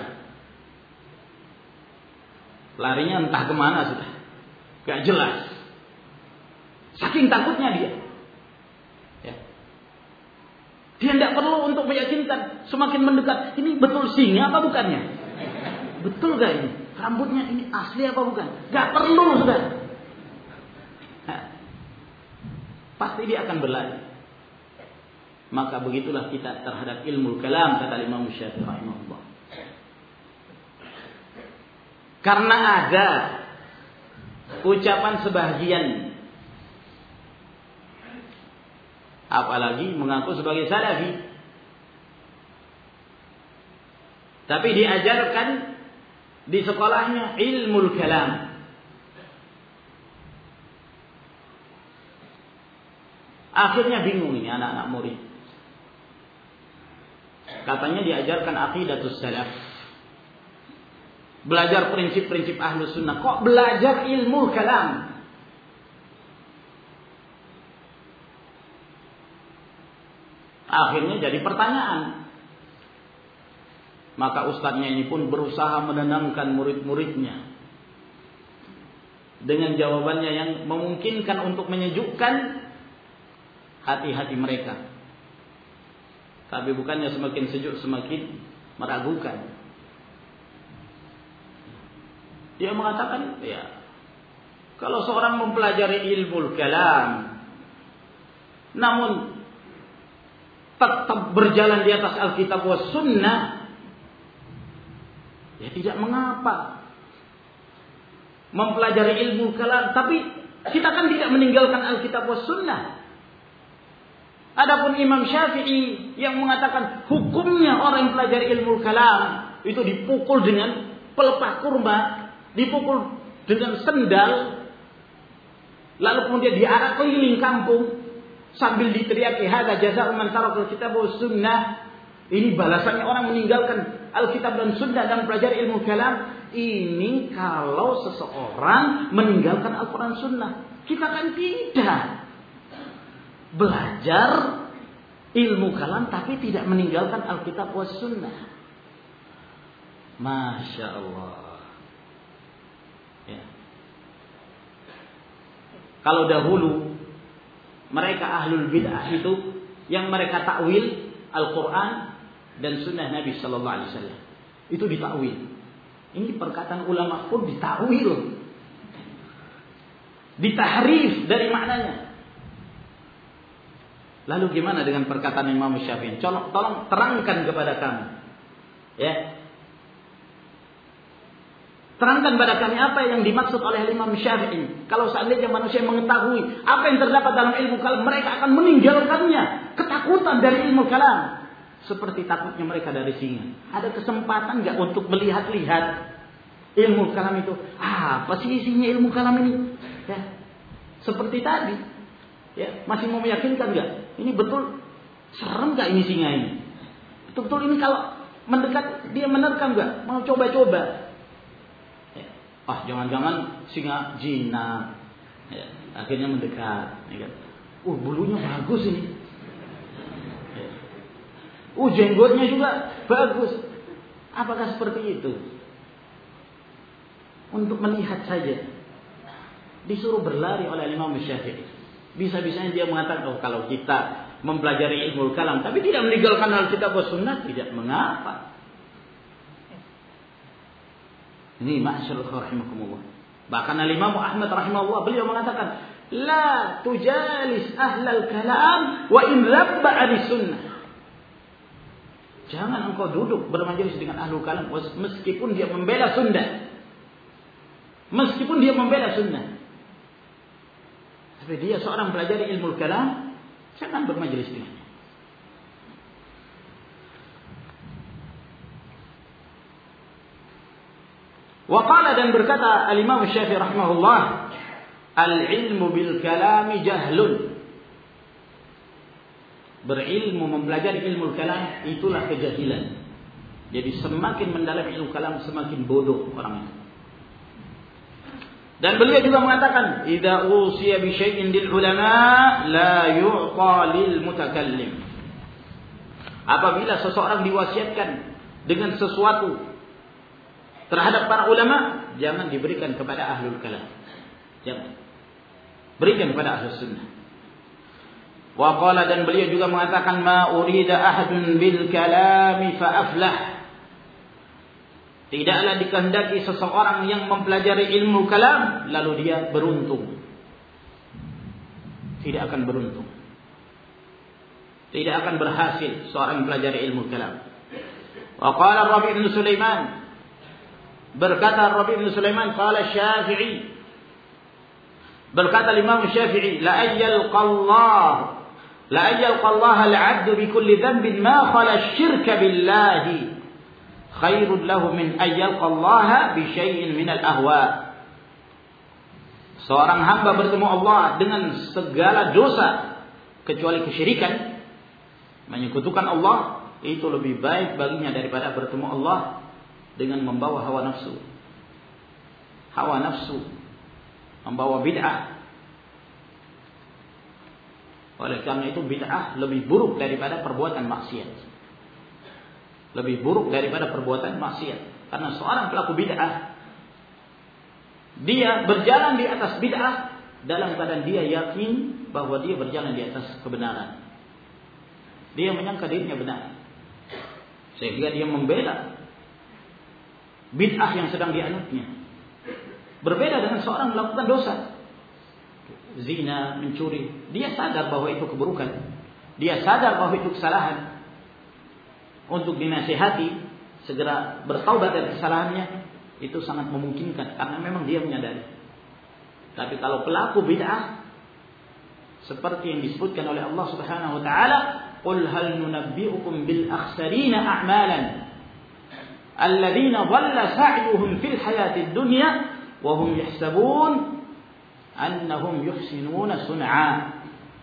Speaker 1: Larinya entah kemana sudah, gak jelas. Saking takutnya dia. Ya. Dia tidak perlu untuk meyakinkan, semakin mendekat, ini betul singa apa bukannya? Betul gak ini? Rambutnya ini asli apa bukan? Gak perlu sudah. Nah, pasti dia akan berlari. Maka begitulah kita terhadap ilmu kalam, kata Imam Syafi'i rahimahullah. Karena ada ucapan sebahagian, apalagi mengaku sebagai salafi, tapi diajarkan di sekolahnya ilmu kalam. Akhirnya bingung ini anak-anak murid. Katanya diajarkan aqidatus salaf, belajar prinsip-prinsip Ahlus Sunnah, kok belajar ilmu kalam? Akhirnya jadi pertanyaan. Maka ustadznya ini pun berusaha menenangkan murid-muridnya dengan jawabannya yang memungkinkan untuk menyejukkan hati-hati mereka. Tapi bukannya semakin sejuk semakin meragukan. Dia mengatakan, ya, kalau seorang mempelajari ilmu kalam namun tetap berjalan di atas Alkitab wa Sunnah, ya tidak mengapa. Mempelajari ilmu kalam, tapi kita kan tidak meninggalkan Alkitab wa Sunnah. Adapun Imam Syafi'i yang mengatakan hukumnya orang yang pelajari ilmu kalam itu dipukul dengan pelepah kurma, dipukul dengan sendal, lalu kemudian diarak keliling kampung sambil diteriaki hadza jazaa'u man taraka al-kitab wa sunnah. Ini balasannya orang meninggalkan Alkitab dan Sunnah dan pelajari ilmu kalam. Ini kalau seseorang meninggalkan Al-Quran Sunnah. Kita kan tidak belajar ilmu kalam tapi tidak meninggalkan Alkitab wa Sunnah. Masya Allah. Ya. Kalau dahulu mereka ahlul bid'ah itu yang mereka takwil Al-Quran dan Sunnah Nabi Sallallahu Alaihi Wasallam itu ditakwil. Ini perkataan ulama pun ditakwil, ditahrif dari maknanya. Lalu gimana dengan perkataan Imam Syafi'i? Tolong, tolong terangkan kepada kami, ya. Terangkan pada kami apa yang dimaksud oleh Imam Syafi'i. Kalau seandainya manusia mengetahui apa yang terdapat dalam ilmu kalam, mereka akan meninggalkannya. Ketakutan dari ilmu kalam. Seperti takutnya mereka dari singa. Ada kesempatan nggak untuk melihat-lihat ilmu kalam itu? Ah, apa sih isinya ilmu kalam ini? Ya, seperti tadi. Ya, masih mau meyakinkan nggak? Ini betul serem nggak ini singa ini? Betul-betul ini kalau mendekat dia menerkam nggak? Mau coba-coba? Ya. Ah, jangan-jangan singa jinak. Ya, akhirnya mendekat. Ya kan? Uh, bulunya bagus ini. Uh, jenggotnya juga bagus. Apakah seperti itu? Untuk melihat saja. Disuruh berlari oleh Imam Syafi'i. Bisa-bisanya dia mengatakan, oh kalau kita mempelajari ilmu kalam tapi tidak meninggalkan Alkitab wa Sunnah, tidak mengapa. Ini ma'asyarul rahimakumullah. Bahkan Imam Ahmad rahimahullah beliau mengatakan, la tujalis ahlal kalam wa in rabba ahli sunnah. Jangan engkau duduk bermajelis dengan ahlu kalam meskipun dia membela sunnah. Meskipun dia membela sunnah. Tapi dia seorang pelajari ilmu kalam, jangan bermajelis dengannya. Wa qala, dan berkata al-Imam Syafi'i rahimahullah, al-ilmu bil kalami jahlun. Berilmu, mempelajari ilmu kalam itulah kejahilan. Jadi semakin mendalam ilmu kalam semakin bodoh orang itu. Dan beliau juga mengatakan, idza usiya bi syai'in lil ulama la yu'ta lil mutakallim. Apabila seseorang diwasiatkan dengan sesuatu terhadap para ulama, jangan diberikan kepada ahlul kalam. Jangan. Berikan kepada ahlus sunnah. Wa qala, dan beliau juga mengatakan, ma urida ahadun bil kalami fa aflah. Tidaklah dikehendaki seseorang yang mempelajari ilmu kalam lalu dia beruntung. Tidak akan beruntung. Tidak akan berhasil seorang mempelajari ilmu kalam. Wa qala Rabi' bin Sulaiman, berkata Rabi' bin Sulaiman, qala Syafi'i, berkata Imam Syafi'i, la ayyalqallah la ayyalqallah al-'abdu bi kulli dhanbin ma khala asy-syirka billahi khairun lahu min ayyalqallah bi syai'in min al-ahwa. Seorang hamba bertemu Allah dengan segala dosa kecuali kesyirikan, menyekutukan Allah, itu lebih baik baginya daripada bertemu Allah dengan membawa hawa nafsu. Hawa nafsu membawa bid'ah. Oleh karena itu bid'ah lebih buruk daripada perbuatan maksiat. Lebih buruk daripada perbuatan maksiat. Karena seorang pelaku bid'ah, dia berjalan di atas bid'ah dalam keadaan dia yakin bahwa dia berjalan di atas kebenaran. Dia menyangka dirinya benar, sehingga dia membela bid'ah yang sedang dianutnya. Berbeda dengan seorang melakukan dosa, zina, mencuri. Dia sadar bahwa itu keburukan. Dia sadar bahwa itu kesalahan. Untuk dinasihati, segera bertaubat dari kesalahannya, itu sangat memungkinkan. Karena memang dia menyadari. Tapi kalau pelaku bid'ah, seperti yang disebutkan oleh Allah Subhanahu Wa Taala, "Qul hal nunabbi'ukum bil akhsarina a'malan, alladzina dhalla sa'yuhum fil hayatid dunya, wa hum yahsabun annahum yuhsinuna sun'a."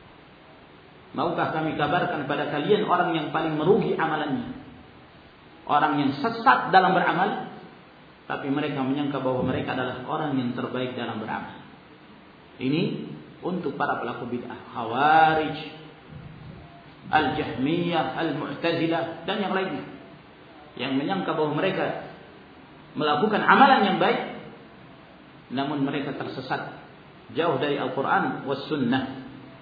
Speaker 1: Maukah kami kabarkan pada kalian orang yang paling merugi amalannya, orang yang sesat dalam beramal, tapi mereka menyangka bahwa mereka adalah orang yang terbaik dalam beramal. Ini untuk para pelaku bid'ah, Khawarij, Al-Jahmiyah, Al-Mu'tazilah, dan yang lainnya, yang menyangka bahwa mereka melakukan amalan yang baik, namun mereka tersesat jauh dari Al-Quran was Sunnah.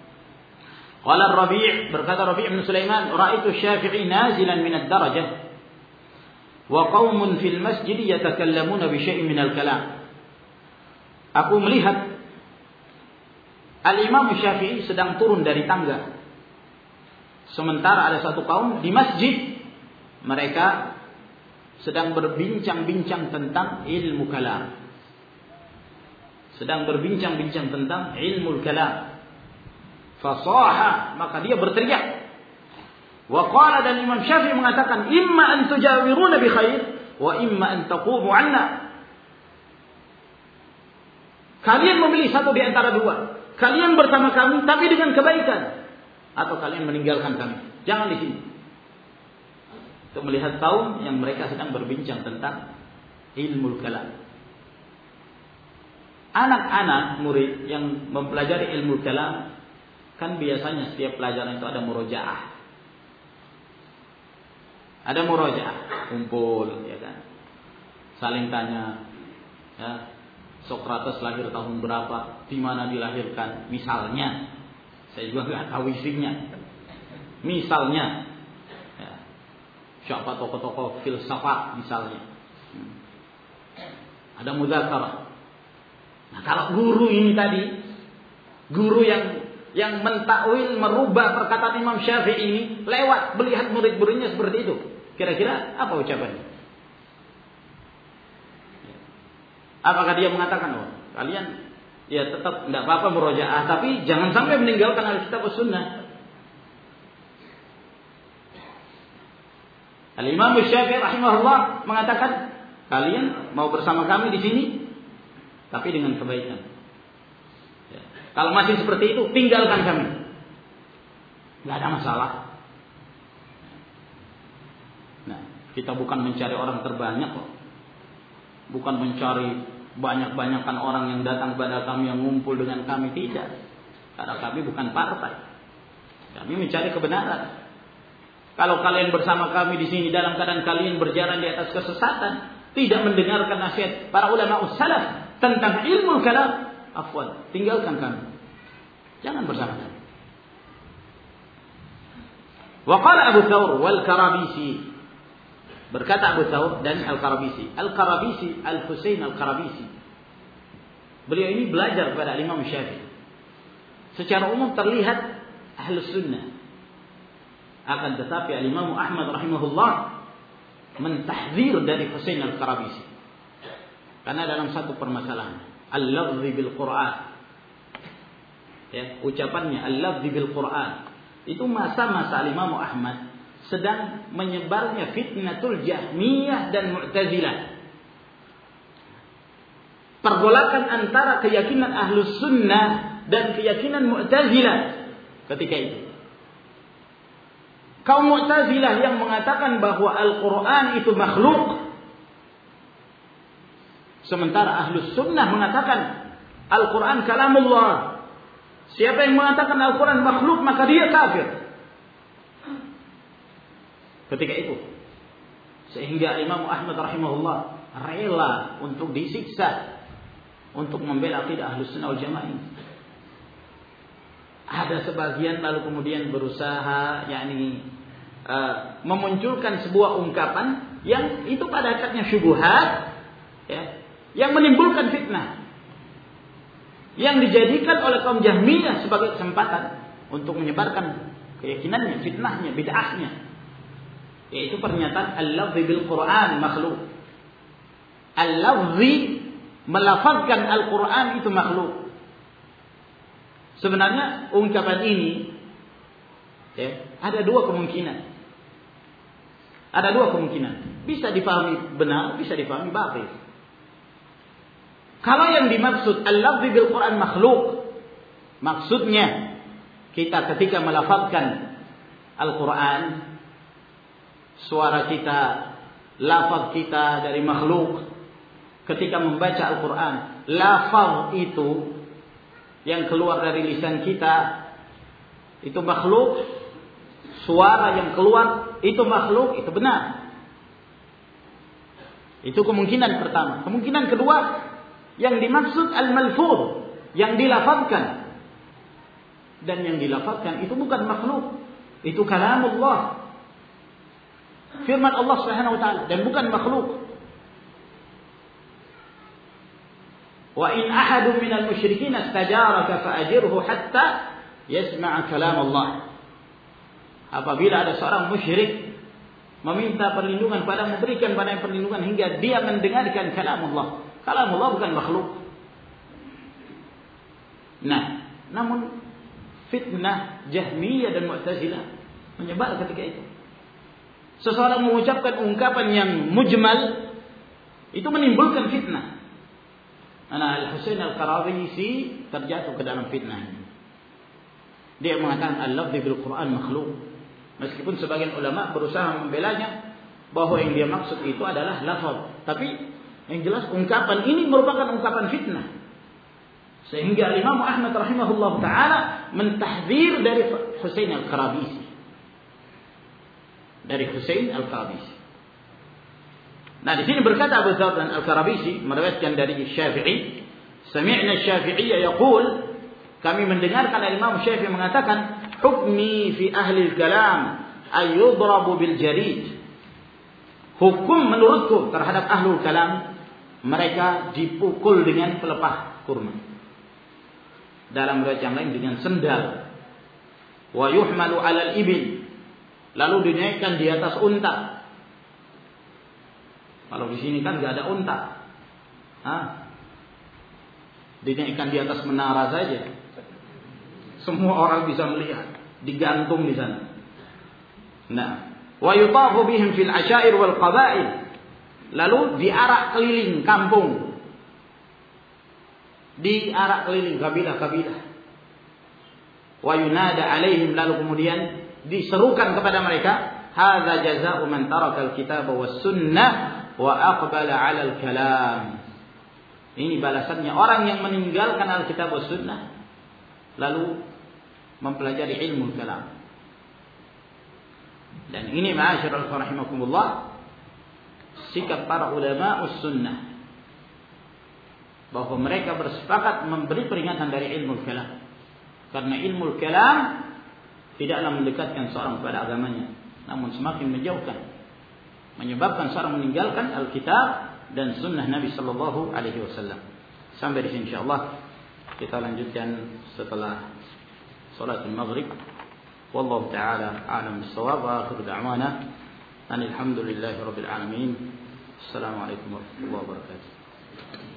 Speaker 1: Qala Rabi', berkata Rabi' bin Sulaiman, "Ra'aitu Syafi'i nazilan min ad-darajah wa qaumun fil masjid yatakallamuna bi syai'in min al-kalam." Aku melihat Al-Imam Syafi'i sedang turun dari tangga, sementara ada satu kaum di masjid, mereka sedang berbincang-bincang tentang ilmu kalam. Sedang berbincang-bincang tentang ilmu kalam. Fasaha, maka dia berteriak. Wa qala, dan Imam Syafi'i mengatakan, "Imma an tujawiruna bi khair wa imma an taqumu 'anna." Kalian memilih satu di antara dua. Kalian bersama kami tapi dengan kebaikan, atau kalian meninggalkan kami. Jangan di sini. Untuk melihat kaum yang mereka sedang berbincang tentang ilmu kalam. Anak-anak murid yang mempelajari ilmu kalam, kan biasanya setiap pelajaran itu ada murojaah. Ada murojaah, kumpul, ya kan. Saling tanya, ya, Sokrates lahir tahun berapa, di mana dilahirkan, misalnya. Saya juga nggak tahu isinya. Misalnya, ya, siapa tokoh-tokoh filsafat misalnya. Hmm. Ada mudzakarah. Nah, kalau guru ini tadi, guru yang yang mentakwil, merubah perkataan Imam Syafi'i ini lewat melihat murid-muridnya seperti itu, kira-kira apa ucapannya? Apakah dia mengatakan, "Oh, kalian ya tetap tidak apa-apa murojaah, tapi jangan sampai meninggalkan Alkitab was Sunnah"? Al-Imam Syafi'i rahimahullah mengatakan, "Kalian mau bersama kami di sini, tapi dengan kebaikan. Ya. Kalau masih seperti itu, tinggalkan kami. Tidak ada masalah." Nah, kita bukan mencari orang terbanyak kok. Bukan mencari banyak-banyakan orang yang datang kepada kami, yang ngumpul dengan kami. Tidak. Karena kami bukan partai. Kami mencari kebenaran. Kalau kalian bersama kami di sini dalam keadaan kalian berjalan di atas kesesatan, tidak mendengarkan nasihat para ulama salaf tentang ilmu kalam, afwan, tinggalkan kami. Jangan bersama kami. Wa qala Abu Thawr wal Karabisi, berkata Abu Thawr dan Al-Karabisi. Al-Karabisi, Al-Husain Al-Karabisi, beliau ini belajar kepada Imam Syafi'i. Secara umum terlihat Ahlus Sunnah. Akan tetapi Al-Imam Ahmad rahimahullah mentahzir dari Husain Al-Karabisi. Karena dalam satu permasalahan, al-lafzi bil Qur'an, ya, ucapannya al-lafzi bil Qur'an, itu masa-masa Imam Ahmad sedang menyebarnya fitnatul Jahmiyah dan Mu'tazilah. Pergolakan antara keyakinan Ahlus Sunnah dan keyakinan Mu'tazilah ketika itu. Kaum Mu'tazilah yang mengatakan bahwa Al-Quran itu makhluk, sementara Ahlus Sunnah mengatakan Al-Quran kalamullah. Siapa yang mengatakan Al-Quran makhluk maka dia kafir. Ketika itu. Sehingga Imam Ahmad rahimahullah rela untuk disiksa untuk membela akidah Ahlus Sunnah wal Jamaah ini. Ada sebagian lalu kemudian berusaha yakni uh, memunculkan sebuah ungkapan yang itu pada hakikatnya syubhat, ya, yang menimbulkan fitnah, yang dijadikan oleh kaum Jahmiyah sebagai kesempatan untuk menyebarkan keyakinannya, fitnahnya, bid'ahnya, yaitu pernyataan al-lafzi bil Quran makhluk. Al-lafzi melafazkan Al-Quran itu makhluk. Sebenarnya ungkapan ini, ya, ada dua kemungkinan. Ada dua kemungkinan. Bisa difahami benar, bisa difahami batil. Kalau yang dimaksud al-lafzi bil Quran makhluk, maksudnya kita ketika melafazkan Al-Quran, suara kita, lafaz kita dari makhluk. Ketika membaca Al-Quran, lafaz itu yang keluar dari lisan kita itu makhluk, suara yang keluar itu makhluk, itu benar. Itu kemungkinan pertama. Kemungkinan kedua, yang dimaksud al-malfuz, yang dilafazkan. Dan yang dilafazkan itu bukan makhluk, itu kalamullah, firman Allah Subhanahu wa taala, dan bukan makhluk. Wa in ahadun minal musyrikin istajaraka fa'ajirhu hatta yasma'a kalam Allah. Apabila ada seorang musyrik meminta perlindungan pada memberikan pada perlindungan hingga dia mendengarkan kalam Allah. Kalam Allah bukan makhluk. Nah, namun fitnah Jahmiyah dan Mu'tazilah menyebar ketika itu. Seseorang mengucapkan ungkapan yang mujmal itu menimbulkan fitnah. Ana Al-Husain Al-Qarabisi terjatuh ke dalam fitnah ini. Dia mengatakan al-lafzi bil Quran makhluk. Meskipun sebagian ulama berusaha membelanya bahwa yang dia maksud itu adalah lafaz, tapi yang jelas ungkapan ini merupakan ungkapan fitnah. Sehingga Imam Ahmad rahimahullah taala mentahdzir dari Husain Al-Qarabisi. Dari Husain Al-Qarabisi. Nah, di sini berkata Abu Dzar dan Al-Qarabisi meriwayatkan dari Syafi'i, sami'na Syafi'iyya yaqul, kami mendengarkan dari Imam Syafi'i mengatakan, hukmi fi ahli al-kalam ay yudrabu bil jarid. Hukum menurutku terhadap ahlul kalam, mereka dipukul dengan pelepah kurma. Dalam riwayat yang lain dengan sendal. Wa yuhmalu 'alal ibil, lalu dinaikkan di atas unta. Kalau di sini kan enggak ada unta. Hah? Dinaikkan di atas menara saja. Semua orang bisa melihat, digantung di sana. Nah, wa yutafu bihim fil asyair wal qaba'il. Lalu diarak keliling kampung. Diarak keliling kabilah-kabilah. Wa yunada alaihim, lalu kemudian diserukan kepada mereka, hadza jazaa'u man taraka al-kitaba was sunnah wa aqbala 'ala al-kalam. Ini balasannya orang yang meninggalkan Alkitab was sunnah lalu mempelajari ilmu kalam. Dan ini ma'asyiral rahimakumullah sikap para ulama us-sunnah, bahwa mereka bersepakat memberi peringatan dari ilmu kalam. Karena ilmu kalam tidaklah mendekatkan seorang kepada agamanya, namun semakin menjauhkan, menyebabkan seorang meninggalkan Alkitab dan sunnah Nabi sallallahu alaihi wasallam. Sampai di sini insyaallah kita lanjutkan setelah salatul maghrib. Wallahu taala a'lam bis-shawab wa akhiru da'wana alhamdulillahi rabbil alamin. Assalamualaikum warahmatullahi wabarakatuh.